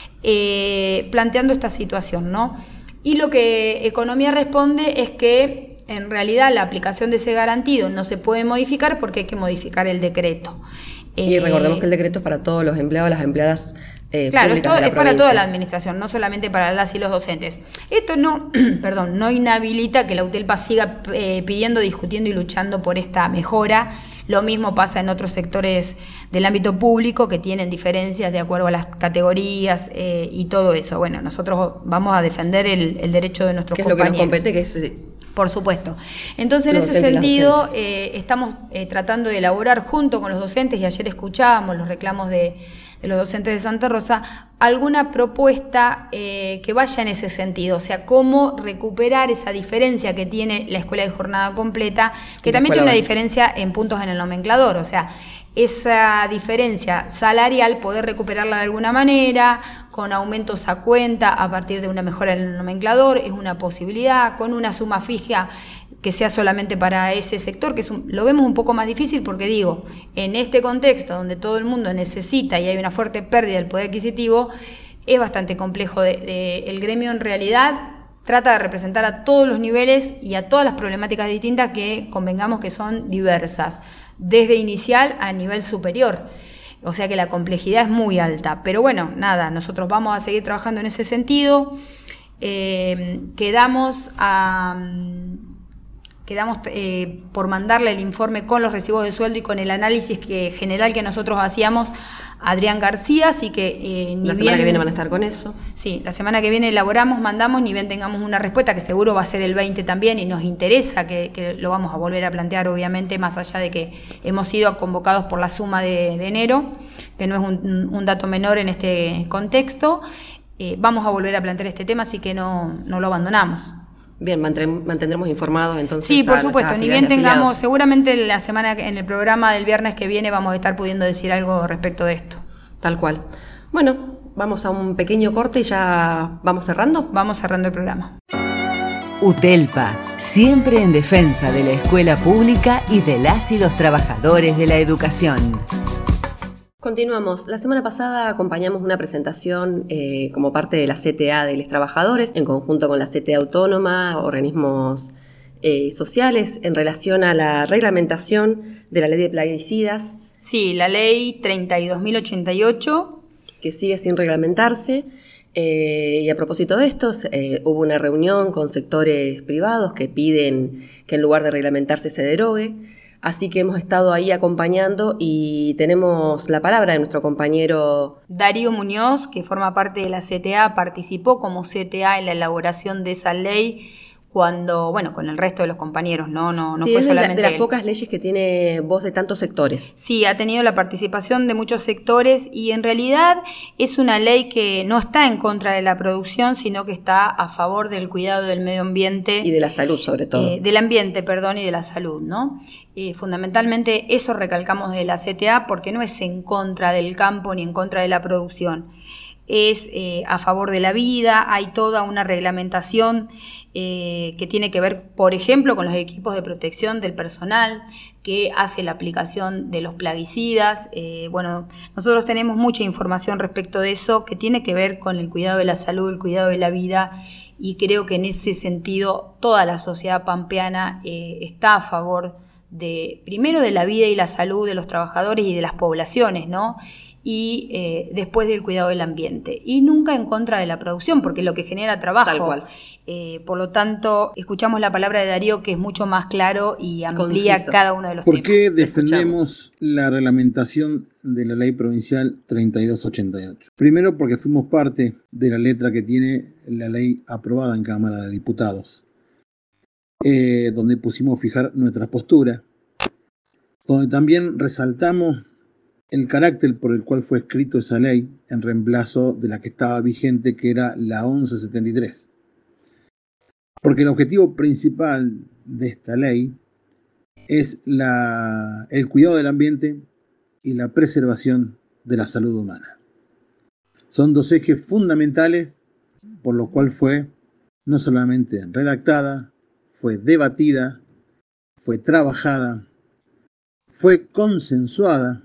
Speaker 4: planteando esta situación, ¿no? Y lo que Economía responde es que en realidad la aplicación de ese garantido no se puede modificar porque hay que modificar el decreto.
Speaker 3: Y recordemos que el decreto es para todos los empleados, las empleadas
Speaker 4: claro,
Speaker 3: públicas
Speaker 4: es para toda la administración, no solamente para las y los docentes. Esto no inhabilita que la UTELPA siga pidiendo, discutiendo y luchando por esta mejora. Lo mismo pasa en otros sectores del ámbito público que tienen diferencias de acuerdo a las categorías y todo eso. Bueno, nosotros vamos a defender el derecho de nuestros compañeros.
Speaker 3: ¿Qué es lo que nos compete? Que es...
Speaker 4: Por supuesto. Entonces, en ese sentido, estamos tratando de elaborar junto con los docentes, y ayer escuchábamos los reclamos de los docentes de Santa Rosa, alguna propuesta que vaya en ese sentido, o sea, cómo recuperar esa diferencia que tiene la escuela de jornada completa, que también tiene una diferencia en puntos en el nomenclador, o sea, esa diferencia salarial, poder recuperarla de alguna manera, con aumentos a cuenta a partir de una mejora en el nomenclador, es una posibilidad, con una suma fija que sea solamente para ese sector, que lo vemos un poco más difícil porque en este contexto donde todo el mundo necesita y hay una fuerte pérdida del poder adquisitivo, es bastante complejo. El gremio en realidad trata de representar a todos los niveles y a todas las problemáticas distintas que convengamos que son diversas, desde inicial a nivel superior. O sea que la complejidad es muy alta. Pero bueno, nada, nosotros vamos a seguir trabajando en ese sentido. Quedamos por mandarle el informe con los recibos de sueldo y con el análisis general que nosotros hacíamos a Adrián García, así que
Speaker 3: la semana que viene van a estar con eso.
Speaker 4: Sí, la semana que viene elaboramos, mandamos, ni bien tengamos una respuesta, que seguro va a ser el 20 también, y nos interesa que lo vamos a volver a plantear, obviamente, más allá de que hemos sido convocados por la suma de enero, que no es un dato menor en este contexto. Vamos a volver a plantear este tema, así que no lo abandonamos.
Speaker 3: Bien, mantendremos informados entonces.
Speaker 4: Sí, por
Speaker 3: a
Speaker 4: supuesto,
Speaker 3: nuestras
Speaker 4: ni bien
Speaker 3: afiliadas y
Speaker 4: tengamos,
Speaker 3: afiliados.
Speaker 4: seguramente la semana, en el programa del viernes que viene vamos a estar pudiendo decir algo respecto de esto.
Speaker 3: Tal cual. Bueno, vamos a un pequeño corte y ya vamos cerrando.
Speaker 4: Vamos cerrando el programa.
Speaker 1: UTELPA, siempre en defensa de la escuela pública y de las y los trabajadores de la educación.
Speaker 3: Continuamos. La semana pasada acompañamos una presentación como parte de la CTA de los trabajadores, en conjunto con la CTA Autónoma, organismos sociales, en relación a la reglamentación de la ley de plaguicidas.
Speaker 4: Sí, la ley 32.088.
Speaker 3: Que sigue sin reglamentarse. Y a propósito de esto, hubo una reunión con sectores privados que piden que en lugar de reglamentarse se derogue. Así que hemos estado ahí acompañando y tenemos la palabra de nuestro compañero
Speaker 4: Darío Muñoz, que forma parte de la CTA, participó como CTA en la elaboración de esa ley cuando, bueno, con el resto de los compañeros, no
Speaker 3: sí,
Speaker 4: fue
Speaker 3: es
Speaker 4: solamente
Speaker 3: de las
Speaker 4: él.
Speaker 3: pocas leyes que tiene voz de tantos sectores.
Speaker 4: Sí, ha tenido la participación de muchos sectores y en realidad es una ley que no está en contra de la producción, sino que está a favor del cuidado del medio ambiente.
Speaker 3: Y de la salud, sobre todo.
Speaker 4: Del ambiente, perdón, y de la salud, ¿no? Fundamentalmente eso recalcamos de la CTA porque no es en contra del campo ni en contra de la producción. Es a favor de la vida, hay toda una reglamentación que tiene que ver, por ejemplo, con los equipos de protección del personal que hace la aplicación de los plaguicidas. Bueno, nosotros tenemos mucha información respecto de eso que tiene que ver con el cuidado de la salud, el cuidado de la vida, y creo que en ese sentido toda la sociedad pampeana está a favor primero de la vida y la salud de los trabajadores y de las poblaciones, ¿no? Y después del cuidado del ambiente. Y nunca en contra de la producción, porque es lo que genera trabajo.
Speaker 3: Tal cual.
Speaker 4: Por lo tanto, escuchamos la palabra de Darío, que es mucho más claro y amplía
Speaker 3: Conciso.
Speaker 4: cada uno de los
Speaker 6: ¿Por
Speaker 4: temas.
Speaker 6: qué defendemos la reglamentación de la ley provincial 3288? Primero, porque fuimos parte de la letra que tiene la ley aprobada en Cámara de Diputados, donde pusimos fijar nuestra postura, donde también resaltamos el carácter por el cual fue escrito esa ley en reemplazo de la que estaba vigente, que era la 1173. Porque el objetivo principal de esta ley es el cuidado del ambiente y la preservación de la salud humana. Son dos ejes fundamentales por lo cual fue no solamente redactada, fue debatida, fue trabajada, fue consensuada.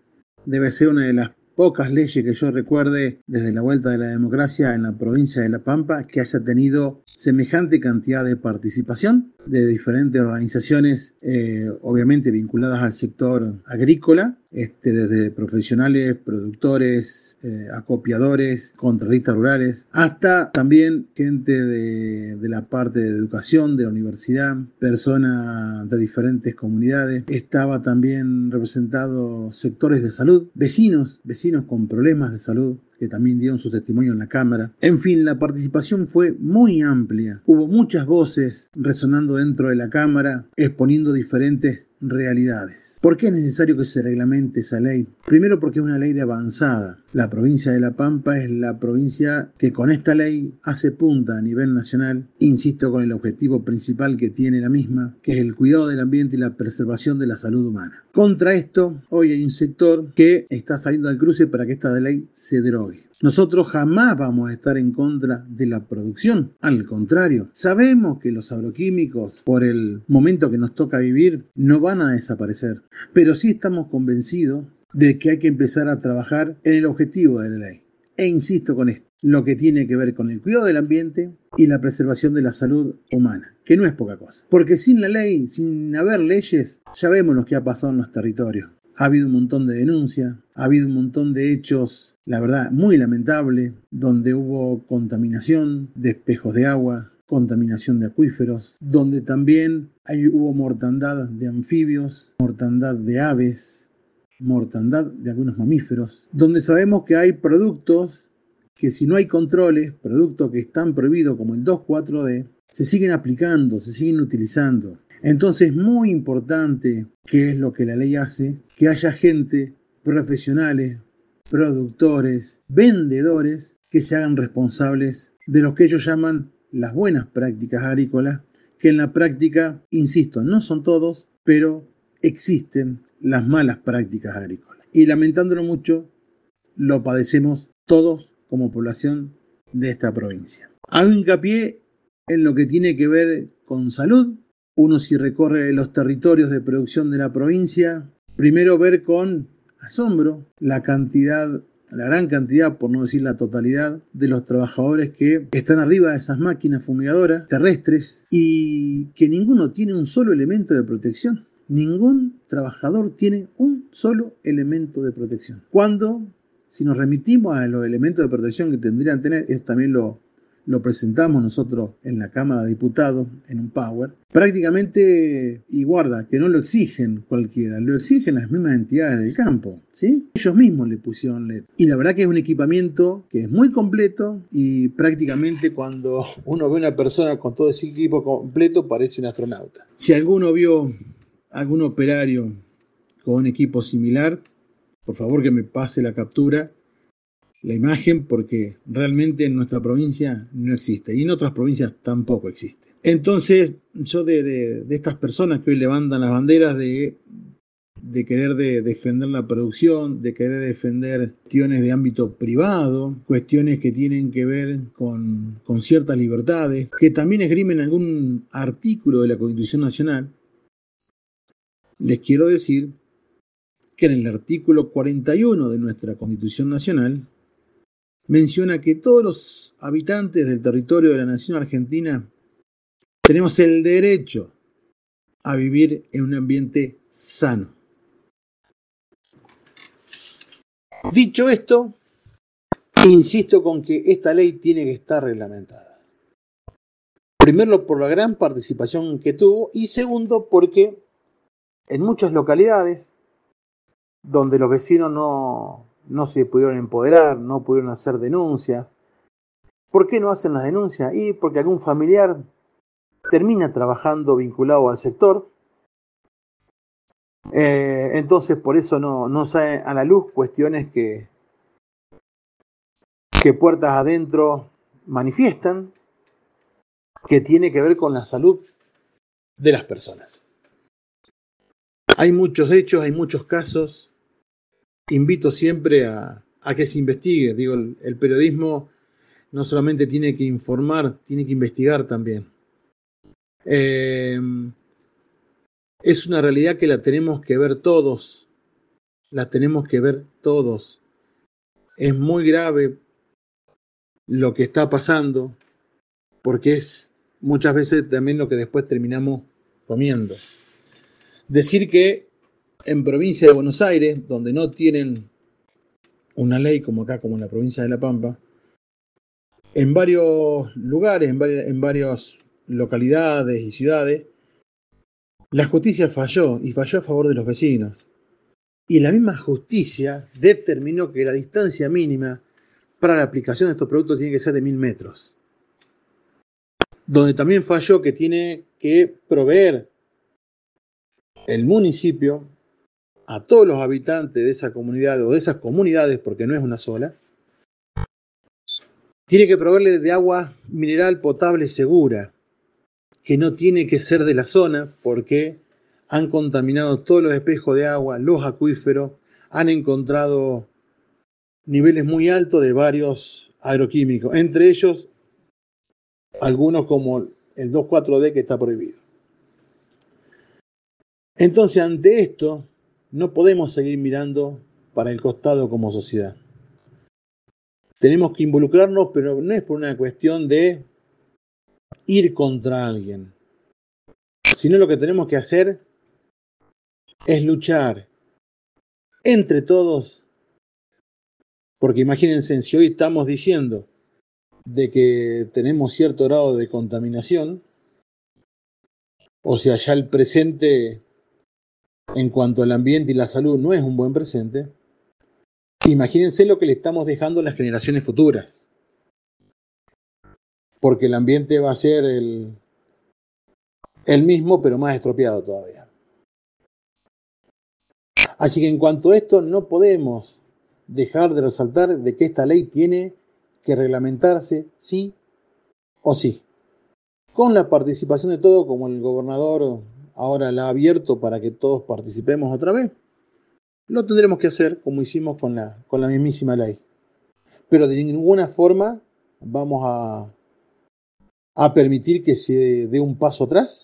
Speaker 6: Debe ser una de las pocas leyes que yo recuerde desde la vuelta de la democracia en la provincia de La Pampa que haya tenido semejante cantidad de participación de diferentes organizaciones, obviamente vinculadas al sector agrícola, desde profesionales, productores, acopiadores, contratistas rurales, hasta también gente de la parte de educación, de la universidad, personas de diferentes comunidades. Estaba también representado sectores de salud, vecinos con problemas de salud, que también dieron su testimonio en la Cámara. En fin, la participación fue muy amplia. Hubo muchas voces resonando dentro de la Cámara, exponiendo diferentes realidades. ¿Por qué es necesario que se reglamente esa ley? Primero, porque es una ley de avanzada. La provincia de La Pampa es la provincia que con esta ley hace punta a nivel nacional, insisto, con el objetivo principal que tiene la misma, que es el cuidado del ambiente y la preservación de la salud humana. Contra esto, hoy hay un sector que está saliendo al cruce para que esta ley se derogue. Nosotros jamás vamos a estar en contra de la producción. Al contrario, sabemos que los agroquímicos, por el momento que nos toca vivir, no van a desaparecer. Pero sí estamos convencidos de que hay que empezar a trabajar en el objetivo de la ley. E insisto con esto, lo que tiene que ver con el cuidado del ambiente y la preservación de la salud humana, que no es poca cosa. Porque sin la ley, sin haber leyes, ya vemos lo que ha pasado en los territorios. Ha habido un montón de denuncias, ha habido un montón de hechos, la verdad, muy lamentable, donde hubo contaminación de espejos de agua, contaminación de acuíferos, donde también hubo mortandad de anfibios, mortandad de aves, mortandad de algunos mamíferos, donde sabemos que hay productos que si no hay controles, productos que están prohibidos como el 2,4-D, se siguen aplicando, se siguen utilizando. Entonces es muy importante, que es lo que la ley hace, que haya gente, profesionales, productores, vendedores, que se hagan responsables de lo que ellos llaman las buenas prácticas agrícolas, que en la práctica, insisto, no son todos, pero existen las malas prácticas agrícolas. Y lamentándolo mucho, lo padecemos todos como población de esta provincia. Hago hincapié en lo que tiene que ver con salud. Uno, si recorre los territorios de producción de la provincia, primero ver con asombro la gran cantidad, por no decir la totalidad, de los trabajadores que están arriba de esas máquinas fumigadoras terrestres y que ninguno tiene un solo elemento de protección. Ningún trabajador tiene un solo elemento de protección. Cuando, si nos remitimos a los elementos de protección que tendrían que tener, esto también lo presentamos nosotros en la Cámara de Diputados, en un Power, prácticamente, y guarda, que no lo exigen cualquiera, lo exigen las mismas entidades del campo, ¿sí? Ellos mismos le pusieron LED. Y la verdad que es un equipamiento que es muy completo y prácticamente cuando uno ve a una persona con todo ese equipo completo parece un astronauta. Si alguno vio algún operario con un equipo similar, por favor que me pase la captura, la imagen, porque realmente en nuestra provincia no existe y en otras provincias tampoco existe. Entonces, yo de estas personas que hoy levantan las banderas de querer defender la producción, de querer defender cuestiones de ámbito privado, cuestiones que tienen que ver con ciertas libertades, que también esgrimen algún artículo de la Constitución Nacional, les quiero decir que en el artículo 41 de nuestra Constitución Nacional menciona que todos los habitantes del territorio de la nación argentina tenemos el derecho a vivir en un ambiente sano. Dicho esto, insisto con que esta ley tiene que estar reglamentada. Primero, por la gran participación que tuvo, y segundo, porque en muchas localidades donde los vecinos no se pudieron empoderar, no pudieron hacer denuncias. ¿Por qué no hacen las denuncias? Y porque algún familiar termina trabajando vinculado al sector. Entonces por eso no salen a la luz cuestiones que puertas adentro manifiestan, que tiene que ver con la salud de las personas. Hay muchos hechos, hay muchos casos. Invito siempre a que se investigue. Digo, el periodismo no solamente tiene que informar, tiene que investigar también. Es una realidad que la tenemos que ver todos. La tenemos que ver todos. Es muy grave lo que está pasando, porque es muchas veces también lo que después terminamos comiendo. Decir que en provincia de Buenos Aires, donde no tienen una ley como acá, como en la provincia de La Pampa, en varios lugares, en varias localidades y ciudades, la justicia falló y falló a favor de los vecinos. Y la misma justicia determinó que la distancia mínima para la aplicación de estos productos tiene que ser de 1000 metros. Donde también falló que tiene que proveer el municipio a todos los habitantes de esa comunidad o de esas comunidades, porque no es una sola, tiene que proveerle de agua mineral potable segura, que no tiene que ser de la zona porque han contaminado todos los espejos de agua, los acuíferos, han encontrado niveles muy altos de varios agroquímicos, entre ellos algunos como el 2,4-D que está prohibido. Entonces, ante esto, no podemos seguir mirando para el costado como sociedad. Tenemos que involucrarnos, pero no es por una cuestión de ir contra alguien, sino lo que tenemos que hacer es luchar entre todos, porque imagínense, si hoy estamos diciendo de que tenemos cierto grado de contaminación, o sea, ya el presente en cuanto al ambiente y la salud no es un buen presente, imagínense lo que le estamos dejando a las generaciones futuras. Porque el ambiente va a ser el mismo, pero más estropeado todavía. Así que en cuanto a esto, no podemos dejar de resaltar de que esta ley tiene que reglamentarse sí o sí. con la participación de todos, como el gobernador ahora la ha abierto para que todos participemos otra vez, lo tendremos que hacer como hicimos con la mismísima ley. Pero de ninguna forma vamos a permitir que se dé un paso atrás,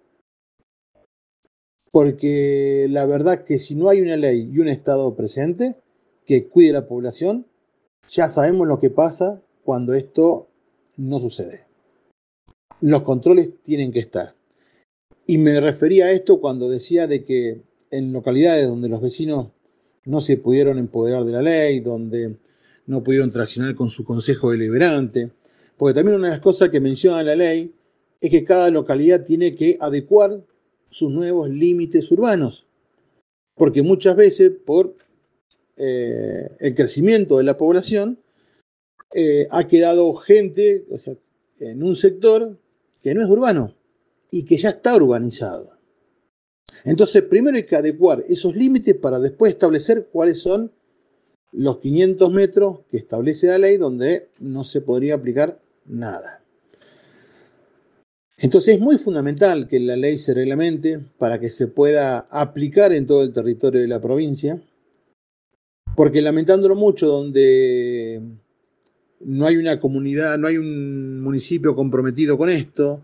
Speaker 6: porque la verdad que si no hay una ley y un Estado presente que cuide a la población, ya sabemos lo que pasa cuando esto no sucede. Los controles tienen que estar. Y me refería a esto cuando decía de que en localidades donde los vecinos no se pudieron empoderar de la ley, donde no pudieron traccionar con su consejo deliberante, porque también una de las cosas que menciona la ley es que cada localidad tiene que adecuar sus nuevos límites urbanos, porque muchas veces por el crecimiento de la población ha quedado gente, o sea, en un sector que no es urbano y que ya está urbanizado. Entonces, primero hay que adecuar esos límites para después establecer cuáles son los 500 metros que establece la ley donde no se podría aplicar nada. Entonces es muy fundamental que la ley se reglamente para que se pueda aplicar en todo el territorio de la provincia, porque lamentándolo mucho, donde no hay una comunidad, no hay un municipio comprometido con esto,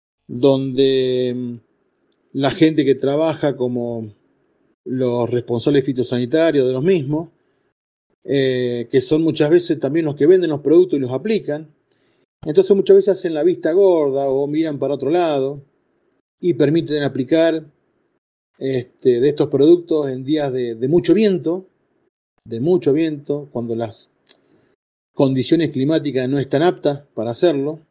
Speaker 6: donde la gente que trabaja como los responsables fitosanitarios de los mismos, que son muchas veces también los que venden los productos y los aplican, entonces muchas veces hacen la vista gorda o miran para otro lado y permiten aplicar de estos productos en días de mucho viento, cuando las condiciones climáticas no están aptas para hacerlo.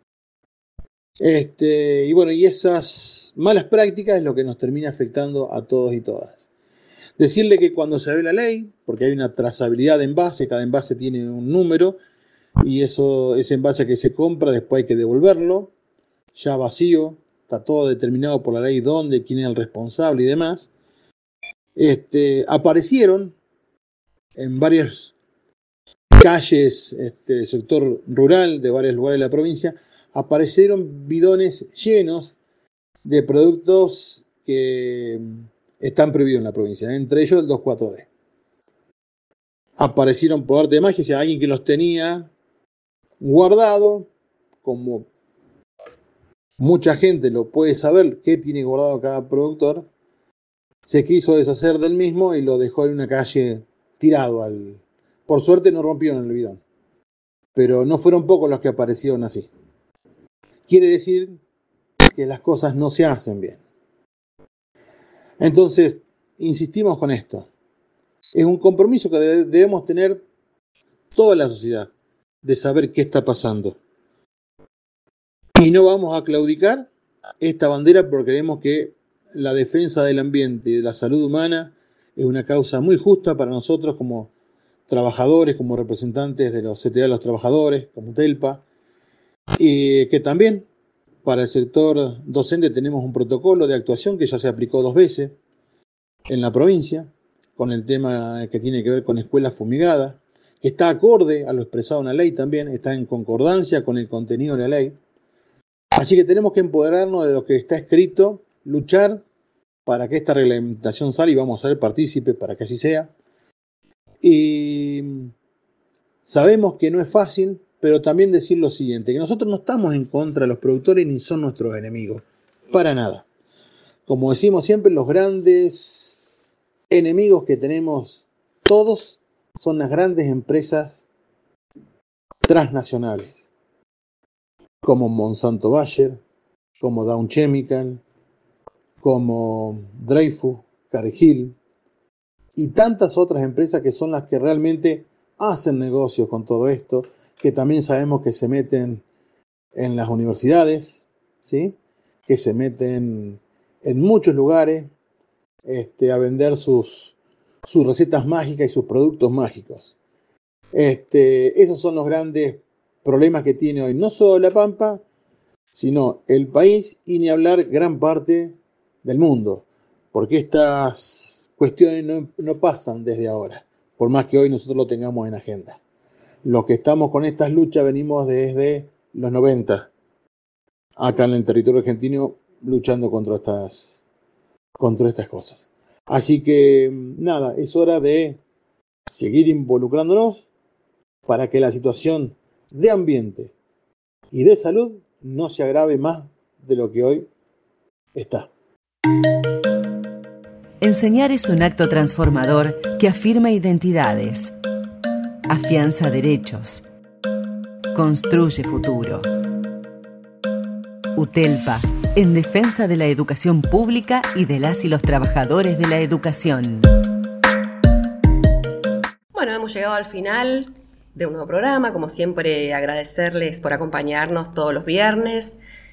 Speaker 6: Y bueno, y esas malas prácticas es lo que nos termina afectando a todos y todas. Decirle que cuando se ve la ley, porque hay una trazabilidad de envase, cada envase tiene un número, y ese envase que se compra después hay que devolverlo, ya vacío, está todo determinado por la ley dónde, quién es el responsable y demás. Aparecieron en varias calles del sector rural de varios lugares de la provincia, aparecieron bidones llenos de productos que están prohibidos en la provincia, entre ellos el 2,4-D. Aparecieron por arte de magia, o sea, alguien que los tenía guardado, como mucha gente lo puede saber qué tiene guardado cada productor, se quiso deshacer del mismo y lo dejó en una calle tirado. Por suerte no rompieron el bidón, pero no fueron pocos los que aparecieron así. Quiere decir que las cosas no se hacen bien. Entonces, insistimos con esto. Es un compromiso que debemos tener toda la sociedad, de saber qué está pasando. Y no vamos a claudicar esta bandera porque creemos que la defensa del ambiente y de la salud humana es una causa muy justa para nosotros como trabajadores, como representantes de los CTA de los trabajadores, como TELPA, y que también para el sector docente tenemos un protocolo de actuación que ya se aplicó 2 veces en la provincia, con el tema que tiene que ver con escuelas fumigadas, que está acorde a lo expresado en la ley también, está en concordancia con el contenido de la ley. Así que tenemos que empoderarnos de lo que está escrito, luchar para que esta reglamentación salga y vamos a ser partícipes para que así sea. Y sabemos que no es fácil, pero también decir lo siguiente, que nosotros no estamos en contra de los productores ni son nuestros enemigos, para nada. Como decimos siempre, los grandes enemigos que tenemos todos son las grandes empresas transnacionales, como Monsanto Bayer, como Dow Chemical, como Dreyfus, Cargill, y tantas otras empresas que son las que realmente hacen negocios con todo esto, que también sabemos que se meten en las universidades, ¿sí? Que se meten en muchos lugares a vender sus recetas mágicas y sus productos mágicos. Esos son los grandes problemas que tiene hoy, no solo La Pampa, sino el país y ni hablar gran parte del mundo, porque estas cuestiones no pasan desde ahora, por más que hoy nosotros lo tengamos en agenda. Los que estamos con estas luchas venimos desde los 90, acá en el territorio argentino luchando contra estas cosas. Así que nada, es hora de seguir involucrándonos para que la situación de ambiente y de salud no se agrave más de lo que hoy está.
Speaker 1: Enseñar es un acto transformador que afirma identidades, afianza derechos, construye futuro. UTELPA, en defensa de la educación pública y de las y los trabajadores de la educación.
Speaker 3: Bueno, hemos llegado al final de un nuevo programa. Como siempre, agradecerles por acompañarnos todos los viernes.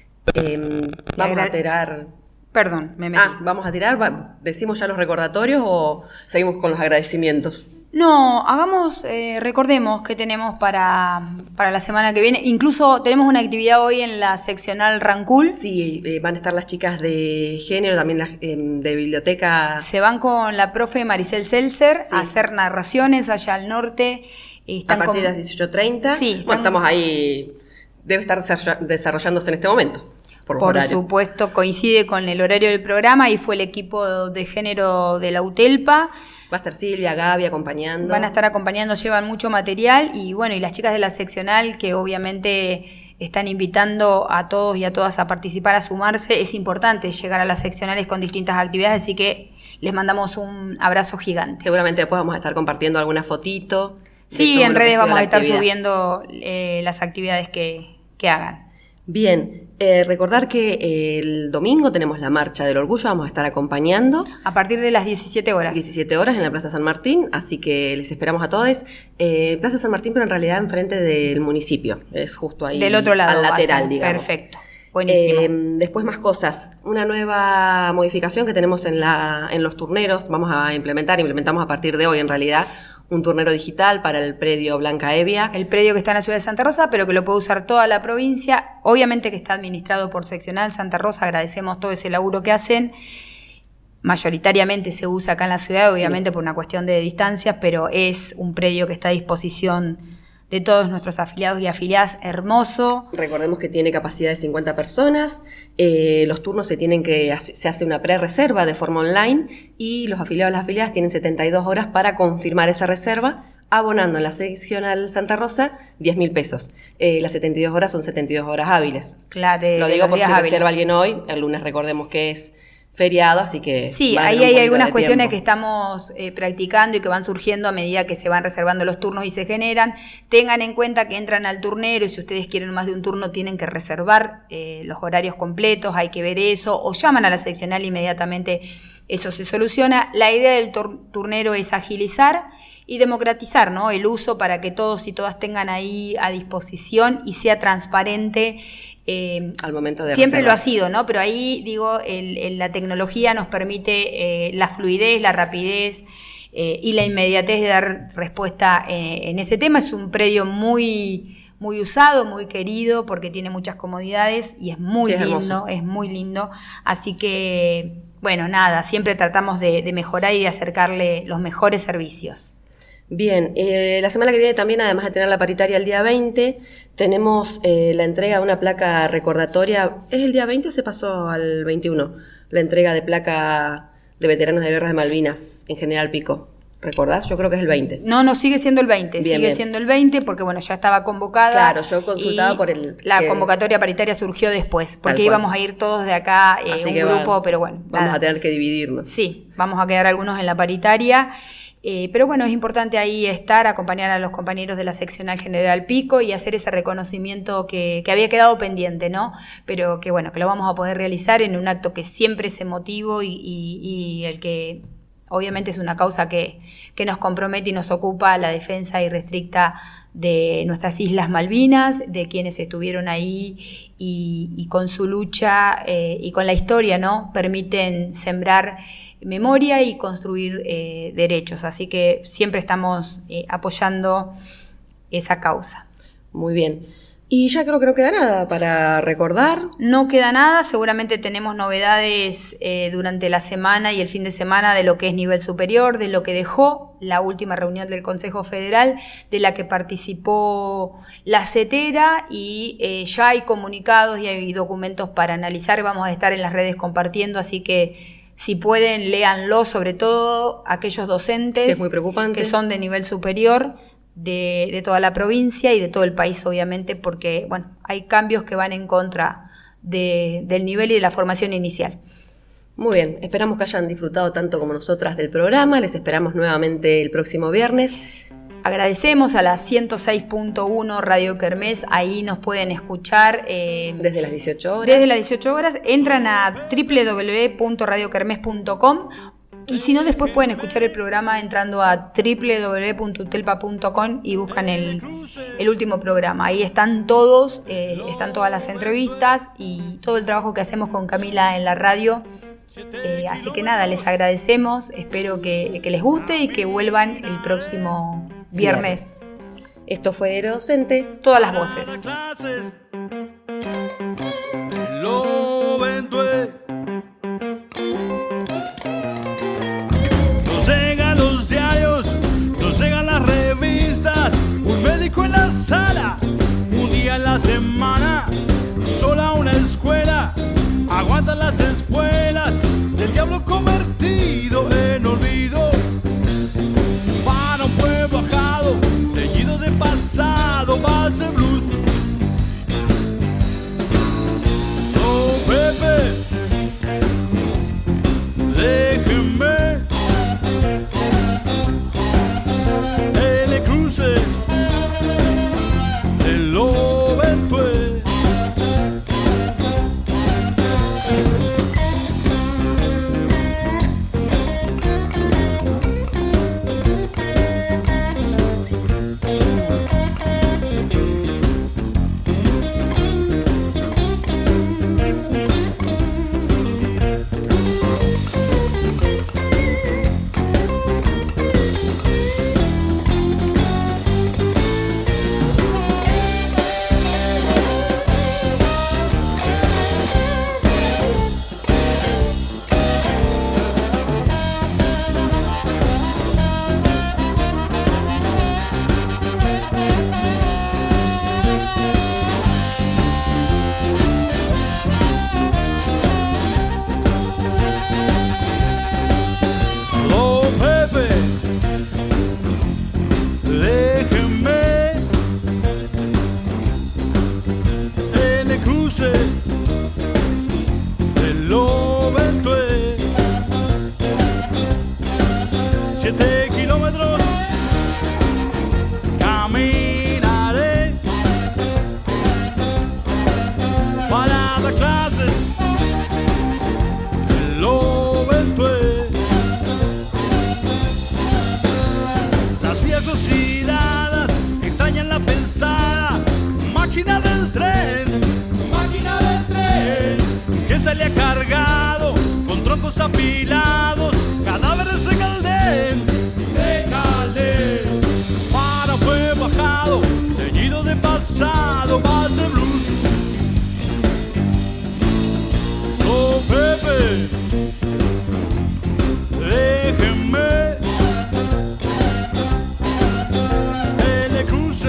Speaker 3: Vamos a tirar...
Speaker 4: Perdón, me metí.
Speaker 3: Vamos a tirar. ¿Decimos ya los recordatorios o seguimos con los agradecimientos?
Speaker 4: No, recordemos que tenemos para la semana que viene. Incluso tenemos una actividad hoy en la seccional Rancul.
Speaker 3: Sí, van a estar las chicas de género, también las de biblioteca.
Speaker 4: Se van con la profe Maricel Seltzer a hacer narraciones allá al norte.
Speaker 3: A partir de las 18:30.
Speaker 4: Sí,
Speaker 3: bueno, estamos ahí, debe estar desarrollándose en este momento.
Speaker 4: Por supuesto, coincide con el horario del programa y fue el equipo de género de la UTELPA.
Speaker 3: Va a estar Silvia, Gaby acompañando.
Speaker 4: Van a estar acompañando, llevan mucho material y bueno, y las chicas de la seccional que obviamente están invitando a todos y a todas a participar, a sumarse. Es importante llegar a las seccionales con distintas actividades, así que les mandamos un abrazo gigante.
Speaker 3: Seguramente después vamos a estar compartiendo alguna fotito.
Speaker 4: Sí, en redes vamos a estar subiendo las actividades que hagan.
Speaker 3: Bien, recordar que el domingo tenemos la Marcha del Orgullo, vamos a estar acompañando.
Speaker 4: A partir de las 17 horas.
Speaker 3: 17 horas en la Plaza San Martín, así que les esperamos a todos. Plaza San Martín, pero en realidad enfrente del municipio, es justo ahí.
Speaker 4: Del otro lado.
Speaker 3: Al lateral, digamos.
Speaker 4: Perfecto, buenísimo.
Speaker 3: Después más cosas, una nueva modificación que tenemos en los turneros, implementamos a partir de hoy en realidad, un turnero digital para el predio Blanca Evia.
Speaker 4: El predio que está en la ciudad de Santa Rosa, pero que lo puede usar toda la provincia. Obviamente que está administrado por Seccional Santa Rosa, agradecemos todo ese laburo que hacen. Mayoritariamente se usa acá en la ciudad, obviamente por una cuestión de distancias, pero es un predio que está a disposición de todos nuestros afiliados y afiliadas, hermoso.
Speaker 3: Recordemos que tiene capacidad de 50 personas, los turnos se hace una pre-reserva de forma online y los afiliados y las afiliadas tienen 72 horas para confirmar esa reserva, abonando en la seccional Santa Rosa 10.000 pesos. Las 72 horas son 72 horas hábiles.
Speaker 4: Claro,
Speaker 3: lo digo por si reserva alguien hoy, el lunes recordemos que es feriado, así que...
Speaker 4: Sí, ahí hay algunas cuestiones que estamos practicando y que van surgiendo a medida que se van reservando los turnos y se generan. Tengan en cuenta que entran al turnero y si ustedes quieren más de un turno tienen que reservar los horarios completos, hay que ver eso, o llaman a la seccional inmediatamente, eso se soluciona. La idea del turnero es agilizar y democratizar, ¿no?, el uso para que todos y todas tengan ahí a disposición y sea transparente.
Speaker 3: Al momento de
Speaker 4: siempre
Speaker 3: reservar.
Speaker 4: Lo ha sido, ¿no? Pero ahí, digo, la tecnología nos permite la fluidez, la rapidez y la inmediatez de dar respuesta en ese tema. Es un predio muy usado, muy querido, porque tiene muchas comodidades y es muy lindo, es muy lindo. Así que, bueno, nada, siempre tratamos de mejorar y de acercarle los mejores servicios.
Speaker 3: Bien, la semana que viene también, además de tener la paritaria el día 20, tenemos la entrega de una placa recordatoria. ¿Es el día 20 o se pasó al 21? La entrega de placa de veteranos de guerras de Malvinas en General Pico. ¿Recordás? Yo creo que es el 20.
Speaker 4: No, sigue siendo el 20. Siendo el 20 porque, bueno, ya estaba convocada.
Speaker 3: Claro, yo consultaba por
Speaker 4: la convocatoria paritaria surgió después, porque íbamos a ir todos de acá, un grupo, pero bueno.
Speaker 3: Vamos a tener que dividirnos.
Speaker 4: Sí, vamos a quedar algunos en la paritaria. Pero bueno, es importante ahí acompañar a los compañeros de la seccional General Pico y hacer ese reconocimiento que había quedado pendiente, ¿no? Pero que bueno, que lo vamos a poder realizar en un acto que siempre es emotivo y el que obviamente es una causa que nos compromete y nos ocupa la defensa irrestricta de nuestras Islas Malvinas, de quienes estuvieron ahí y con su lucha y con la historia, ¿no?, permiten sembrar memoria y construir derechos. Así que siempre estamos apoyando esa causa.
Speaker 3: Muy bien. Y ya creo que no queda nada para recordar.
Speaker 4: No queda nada, seguramente tenemos novedades durante la semana y el fin de semana de lo que es nivel superior, de lo que dejó la última reunión del Consejo Federal, de la que participó la CETERA, y ya hay comunicados y hay documentos para analizar. Vamos a estar en las redes compartiendo, así que si pueden, léanlo, sobre todo aquellos docentes
Speaker 3: Sí, es muy preocupante.
Speaker 4: que son de nivel superior, de toda la provincia y de todo el país, obviamente, porque bueno, hay cambios que van en contra del nivel y de la formación inicial.
Speaker 3: Muy bien, esperamos que hayan disfrutado tanto como nosotras del programa. Les esperamos nuevamente el próximo viernes.
Speaker 4: Agradecemos a la 106.1 Radio Kermés, ahí nos pueden escuchar
Speaker 3: Desde las 18 horas.
Speaker 4: Desde las 18 horas, entran a www.radiokermes.com. Y si no, después pueden escuchar el programa entrando a www.utelpa.com y buscan el último programa. Ahí están todos, están todas las entrevistas y todo el trabajo que hacemos con Camila en la radio. Así que nada, les agradecemos, espero que les guste y que vuelvan el próximo viernes.
Speaker 3: Esto fue Docente.
Speaker 4: Todas las voces.
Speaker 2: Clases. Lo ventué. Nos llegan los diarios, nos llegan las revistas. Un médico en la sala, un día en la semana. Sola una escuela, aguantan las escuelas del diablo convertido en olvido. Para un pueblo ajado, teñido de pasado, base blues. Oh, Pepe, déjeme en el cruce del Loventué. Salía cargado con troncos apilados, cadáveres de Caldén, para fue bajado, teñido de pasado, base blues. Oh, Pepe, déjenme en el cruce.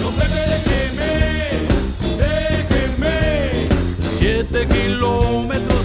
Speaker 2: Kilómetros